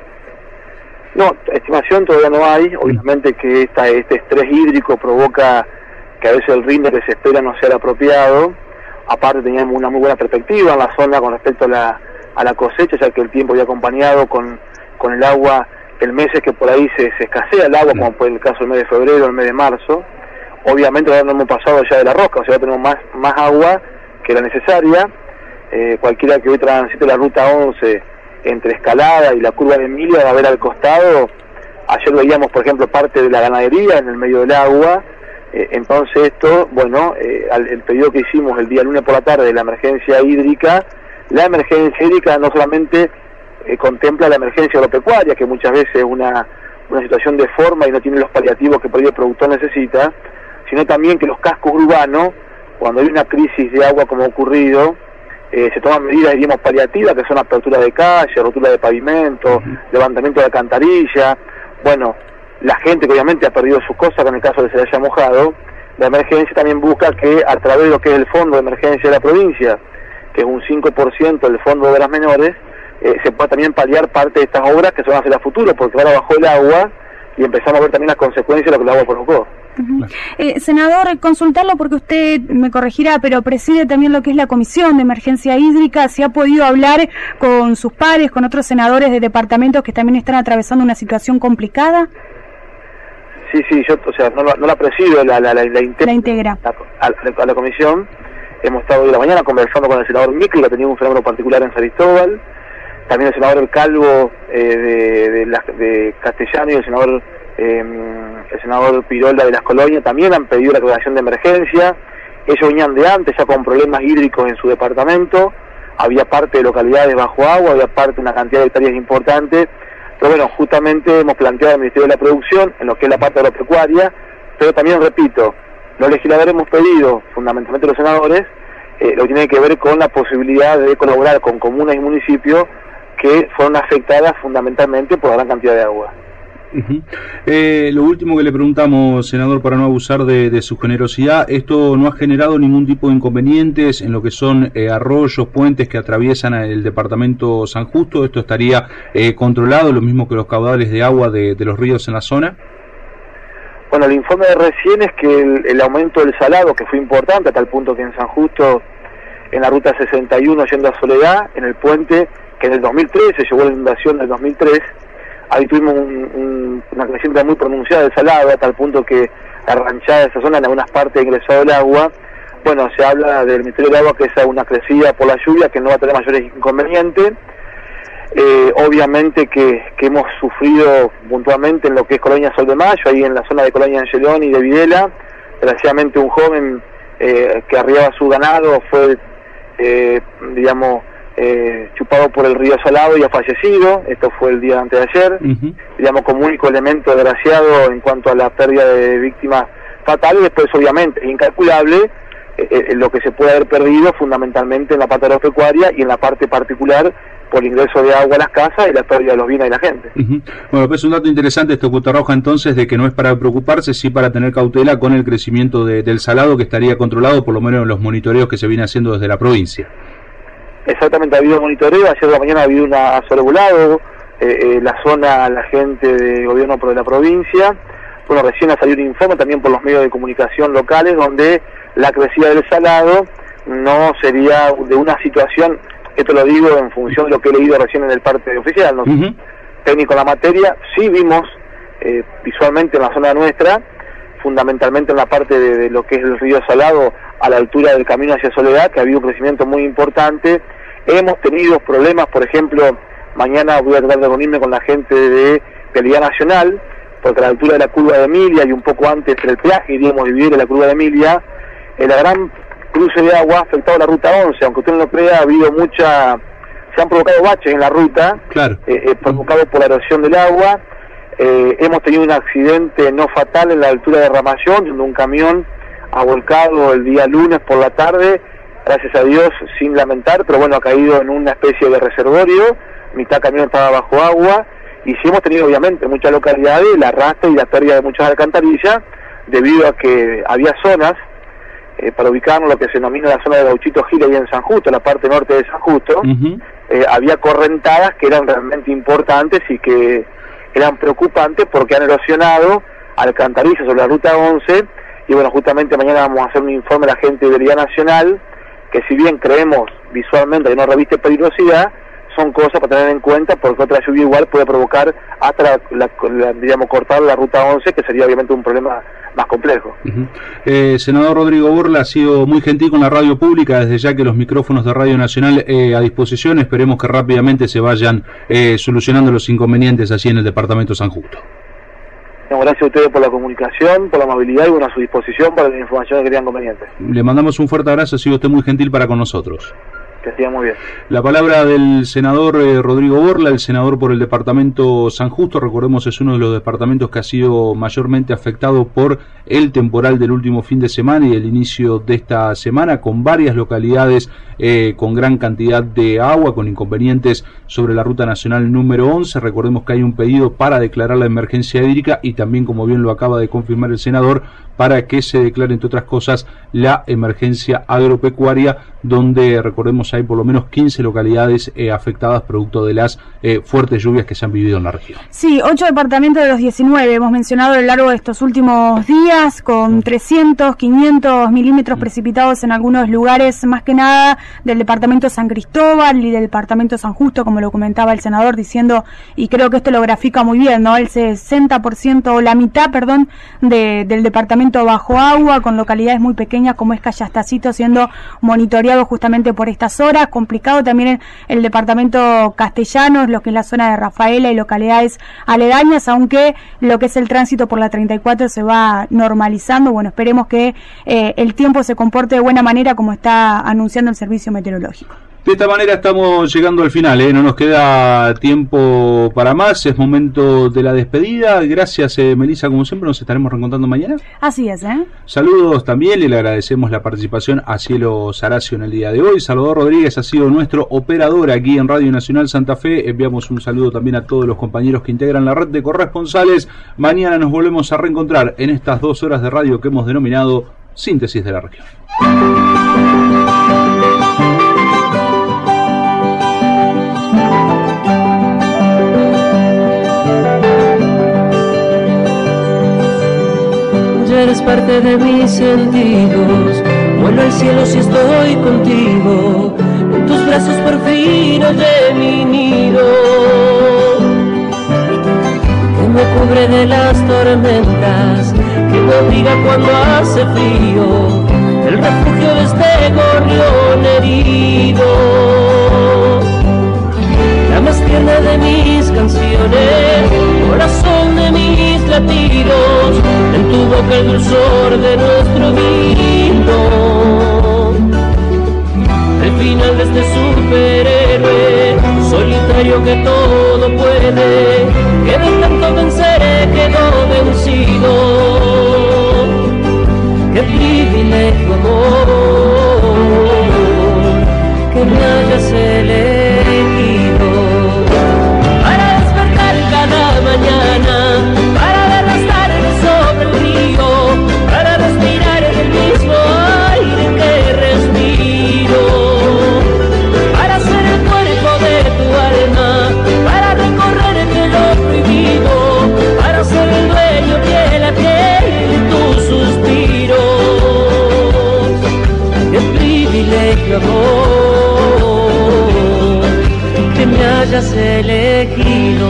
No, estimación todavía no hay. Obviamente que este estrés hídrico provoca que a veces el ritmo que se espera no sea el apropiado. Aparte teníamos una muy buena perspectiva en la zona con respecto a la cosecha, ya que el tiempo había acompañado con el agua en meses que por ahí se escasea el agua, como fue el caso del mes de febrero, el mes de marzo. Obviamente ahora no hemos pasado ya de la rosca, o sea, tenemos más agua que la necesaria. Cualquiera que hoy transite la ruta 11 entre Escalada y la curva de Emilia va a ver al costado. Ayer veíamos, por ejemplo, parte de la ganadería en el medio del agua. Entonces esto, bueno, el pedido que hicimos el día lunes por la tarde de la emergencia hídrica no solamente contempla la emergencia agropecuaria, que muchas veces es una situación de forma y no tiene los paliativos que por ahí el productor necesita, sino también que los cascos urbanos, cuando hay una crisis de agua como ha ocurrido, se toman medidas, diríamos, paliativas, que son apertura de calle, rotura de pavimento, levantamiento de alcantarilla. Bueno, la gente que obviamente ha perdido sus cosas, con el caso de que se le haya mojado, la emergencia también busca que a través de lo que es el fondo de emergencia de la provincia, que es un 5% del fondo de obras menores, se pueda también paliar parte de estas obras que se van a hacer a futuro, porque ahora bajó el agua y empezamos a ver también las consecuencias de lo que el agua provocó. Senador, consultarlo porque usted me corregirá, pero preside también lo que es la Comisión de Emergencia Hídrica. ¿Se ha podido hablar con sus pares, con otros senadores de departamentos que también están atravesando una situación complicada? Sí, yo, o sea, no la presido, la integra a la comisión. Hemos estado hoy de la mañana conversando con el senador Micri, que ha tenido un fenómeno particular en San Cristóbal, también el senador El Calvo de Castellano y el senador Pirolda de Las Colonias también han pedido la declaración de emergencia. Ellos venían de antes ya con problemas hídricos en su departamento, había parte de localidades bajo agua, había parte de una cantidad de hectáreas importante. Pero bueno, justamente hemos planteado al Ministerio de la Producción, en lo que es la parte agropecuaria, pero también, repito, los legisladores hemos pedido, fundamentalmente los senadores, lo que tiene que ver con la posibilidad de colaborar con comunas y municipios que fueron afectadas fundamentalmente por la gran cantidad de agua. Lo último que le preguntamos, senador, para no abusar de su generosidad, ¿esto no ha generado ningún tipo de inconvenientes en lo que son arroyos, puentes que atraviesan el departamento San Justo? ¿Esto estaría controlado, lo mismo que los caudales de agua de los ríos en la zona? Bueno, el informe de recién es que el aumento del salado, que fue importante a tal punto que en San Justo, en la ruta 61 yendo a Soledad, en el puente, que en el 2013 llegó la inundación del 2003, ahí tuvimos una creciente muy pronunciada del salado, a tal punto que la ranchada de esa zona en algunas partes ha ingresado el agua. Bueno, se habla del Ministerio del Agua que es una crecida por la lluvia, que no va a tener mayores inconvenientes. Obviamente que hemos sufrido puntualmente en lo que es Colonia Sol de Mayo, ahí en la zona de Colonia Angeloni y de Videla. Desgraciadamente un joven que arriaba su ganado fue, chupado por el río Salado y ha fallecido. Esto fue el día antes de ayer. Digamos, como único elemento desgraciado en cuanto a la pérdida de víctimas fatales. Después, obviamente, es incalculable lo que se puede haber perdido fundamentalmente en la parte agropecuaria y en la parte particular por ingreso de agua a las casas y la pérdida de los bienes de la gente. Bueno, pues es un dato interesante esto, Cotarroja, entonces, de que no es para preocuparse, sí para tener cautela con el crecimiento del salado, que estaría controlado por lo menos en los monitoreos que se viene haciendo desde la provincia. Exactamente, ha habido monitoreo, ayer de la mañana ha habido una sobrevolado, la zona, la gente de gobierno de la provincia. Bueno, recién ha salido un informe también por los medios de comunicación locales, donde la crecida del salado no sería de una situación, esto lo digo en función de lo que he leído recién en el parte oficial, ¿no? Técnico en la materia, sí vimos visualmente en la zona nuestra, fundamentalmente en la parte de lo que es el río Salado, a la altura del camino hacia Soledad, que ha habido un crecimiento muy importante. Hemos tenido problemas, por ejemplo, mañana voy a tratar de reunirme con la gente de Vialidad Nacional, porque a la altura de la curva de Emilia y un poco antes del peaje, iríamos a dividir de la curva de Emilia, la gran cruce de agua ha afectado la ruta 11, aunque usted no lo crea, ha habido se han provocado baches en la ruta, provocados por la erosión del agua. Hemos tenido un accidente no fatal en la altura de Ramallón, donde un camión ha volcado el día lunes por la tarde, gracias a Dios sin lamentar, pero bueno, ha caído en una especie de reservorio, mitad camión estaba bajo agua, y sí hemos tenido obviamente en muchas localidades la arrastre y la pérdida de muchas alcantarillas, debido a que había zonas, para ubicarnos lo que se denomina la zona de Gauchito Giles y en San Justo, la parte norte de San Justo, había correntadas que eran realmente importantes y que eran preocupantes porque han erosionado alcantarillas sobre la ruta 11, y bueno, justamente mañana vamos a hacer un informe a la gente de Vialidad Nacional, que si bien creemos visualmente que no reviste peligrosidad, son cosas para tener en cuenta, porque otra lluvia igual puede provocar hasta digamos, cortar la ruta 11, que sería obviamente un problema más complejo. Senador Rodrigo Borla ha sido muy gentil con la radio pública, desde ya que los micrófonos de Radio Nacional a disposición, esperemos que rápidamente se vayan solucionando los inconvenientes así en el departamento San Justo. Gracias a ustedes por la comunicación, por la amabilidad y bueno, a su disposición para la información que crean conveniente. Le mandamos un fuerte abrazo, ha sido usted muy gentil para con nosotros. Que siga muy bien. La palabra del senador Rodrigo Borla, el senador por el departamento San Justo. Recordemos, es uno de los departamentos que ha sido mayormente afectado por el temporal del último fin de semana y el inicio de esta semana, con varias localidades con gran cantidad de agua, con inconvenientes sobre la ruta nacional número 11. Recordemos que hay un pedido para declarar la emergencia hídrica y también, como bien lo acaba de confirmar el senador, para que se declare, entre otras cosas, la emergencia agropecuaria, donde, recordemos, hay por lo menos 15 localidades afectadas producto de las fuertes lluvias que se han vivido en la región. Sí, 8 departamentos de los 19 hemos mencionado a lo largo de estos últimos días, con 300, 500 milímetros precipitados en algunos lugares, más que nada del departamento San Cristóbal y del departamento San Justo, como lo comentaba el senador, diciendo, y creo que esto lo grafica muy bien, ¿no? El 60% o la mitad, perdón, del departamento bajo agua, con localidades muy pequeñas como es Callastacito siendo monitoreado justamente por estas horas. Complicado también en el departamento Castellanos, lo que es la zona de Rafaela y localidades aledañas, aunque lo que es el tránsito por la 34 se va normalizando. Bueno, esperemos que el tiempo se comporte de buena manera, como está anunciando el servicio meteorológico. De esta manera estamos llegando al final, no nos queda tiempo para más, es momento de la despedida. Gracias, Melissa, como siempre, nos estaremos reencontrando mañana. Así es, Saludos también, y le agradecemos la participación a Cielo Saracio en el día de hoy. Salvador Rodríguez ha sido nuestro operador aquí en Radio Nacional Santa Fe. Enviamos un saludo también a todos los compañeros que integran la red de corresponsales. Mañana nos volvemos a reencontrar en estas 2 horas de radio que hemos denominado Síntesis de la Región. Eres parte de mis sentidos, vuelo al cielo si estoy contigo, en tus brazos por fin hallé mi nido, que me cubre de las tormentas, que me abriga cuando hace frío, el refugio de este gorrión herido, la más tierna de mis canciones, corazón de mis latidos, en tu boca el dulzor de nuestro vino, el final de este superhéroe, solitario que todo puede, que de tanto vencer quedó vencido, qué privilegio amor, que me hayas elegido. que me hayas elegido.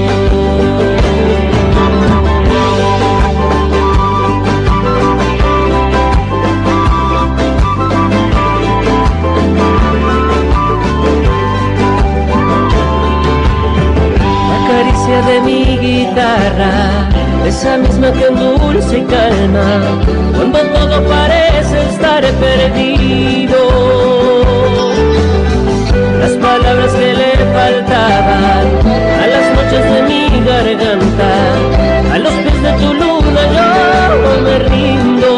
De mi guitarra, esa misma que endulce y calma cuando todo parece estar perdido. Las palabras que le faltaban a las noches de mi garganta, a los pies de tu luna yo me rindo.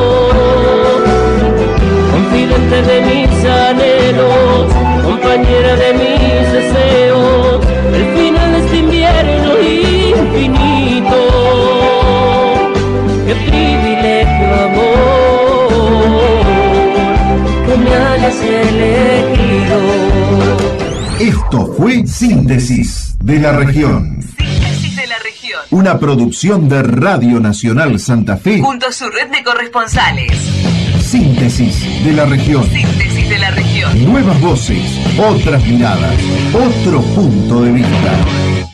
Confidente de mis anhelos, compañera de mis deseos, el final de este invierno infinito. Qué privilegio, amor, que me hayas elegido. Esto fue Síntesis de la Región. Síntesis de la Región. Una producción de Radio Nacional Santa Fe junto a su red de corresponsales. Síntesis de la Región. Síntesis de la Región. Nuevas voces, otras miradas, otro punto de vista.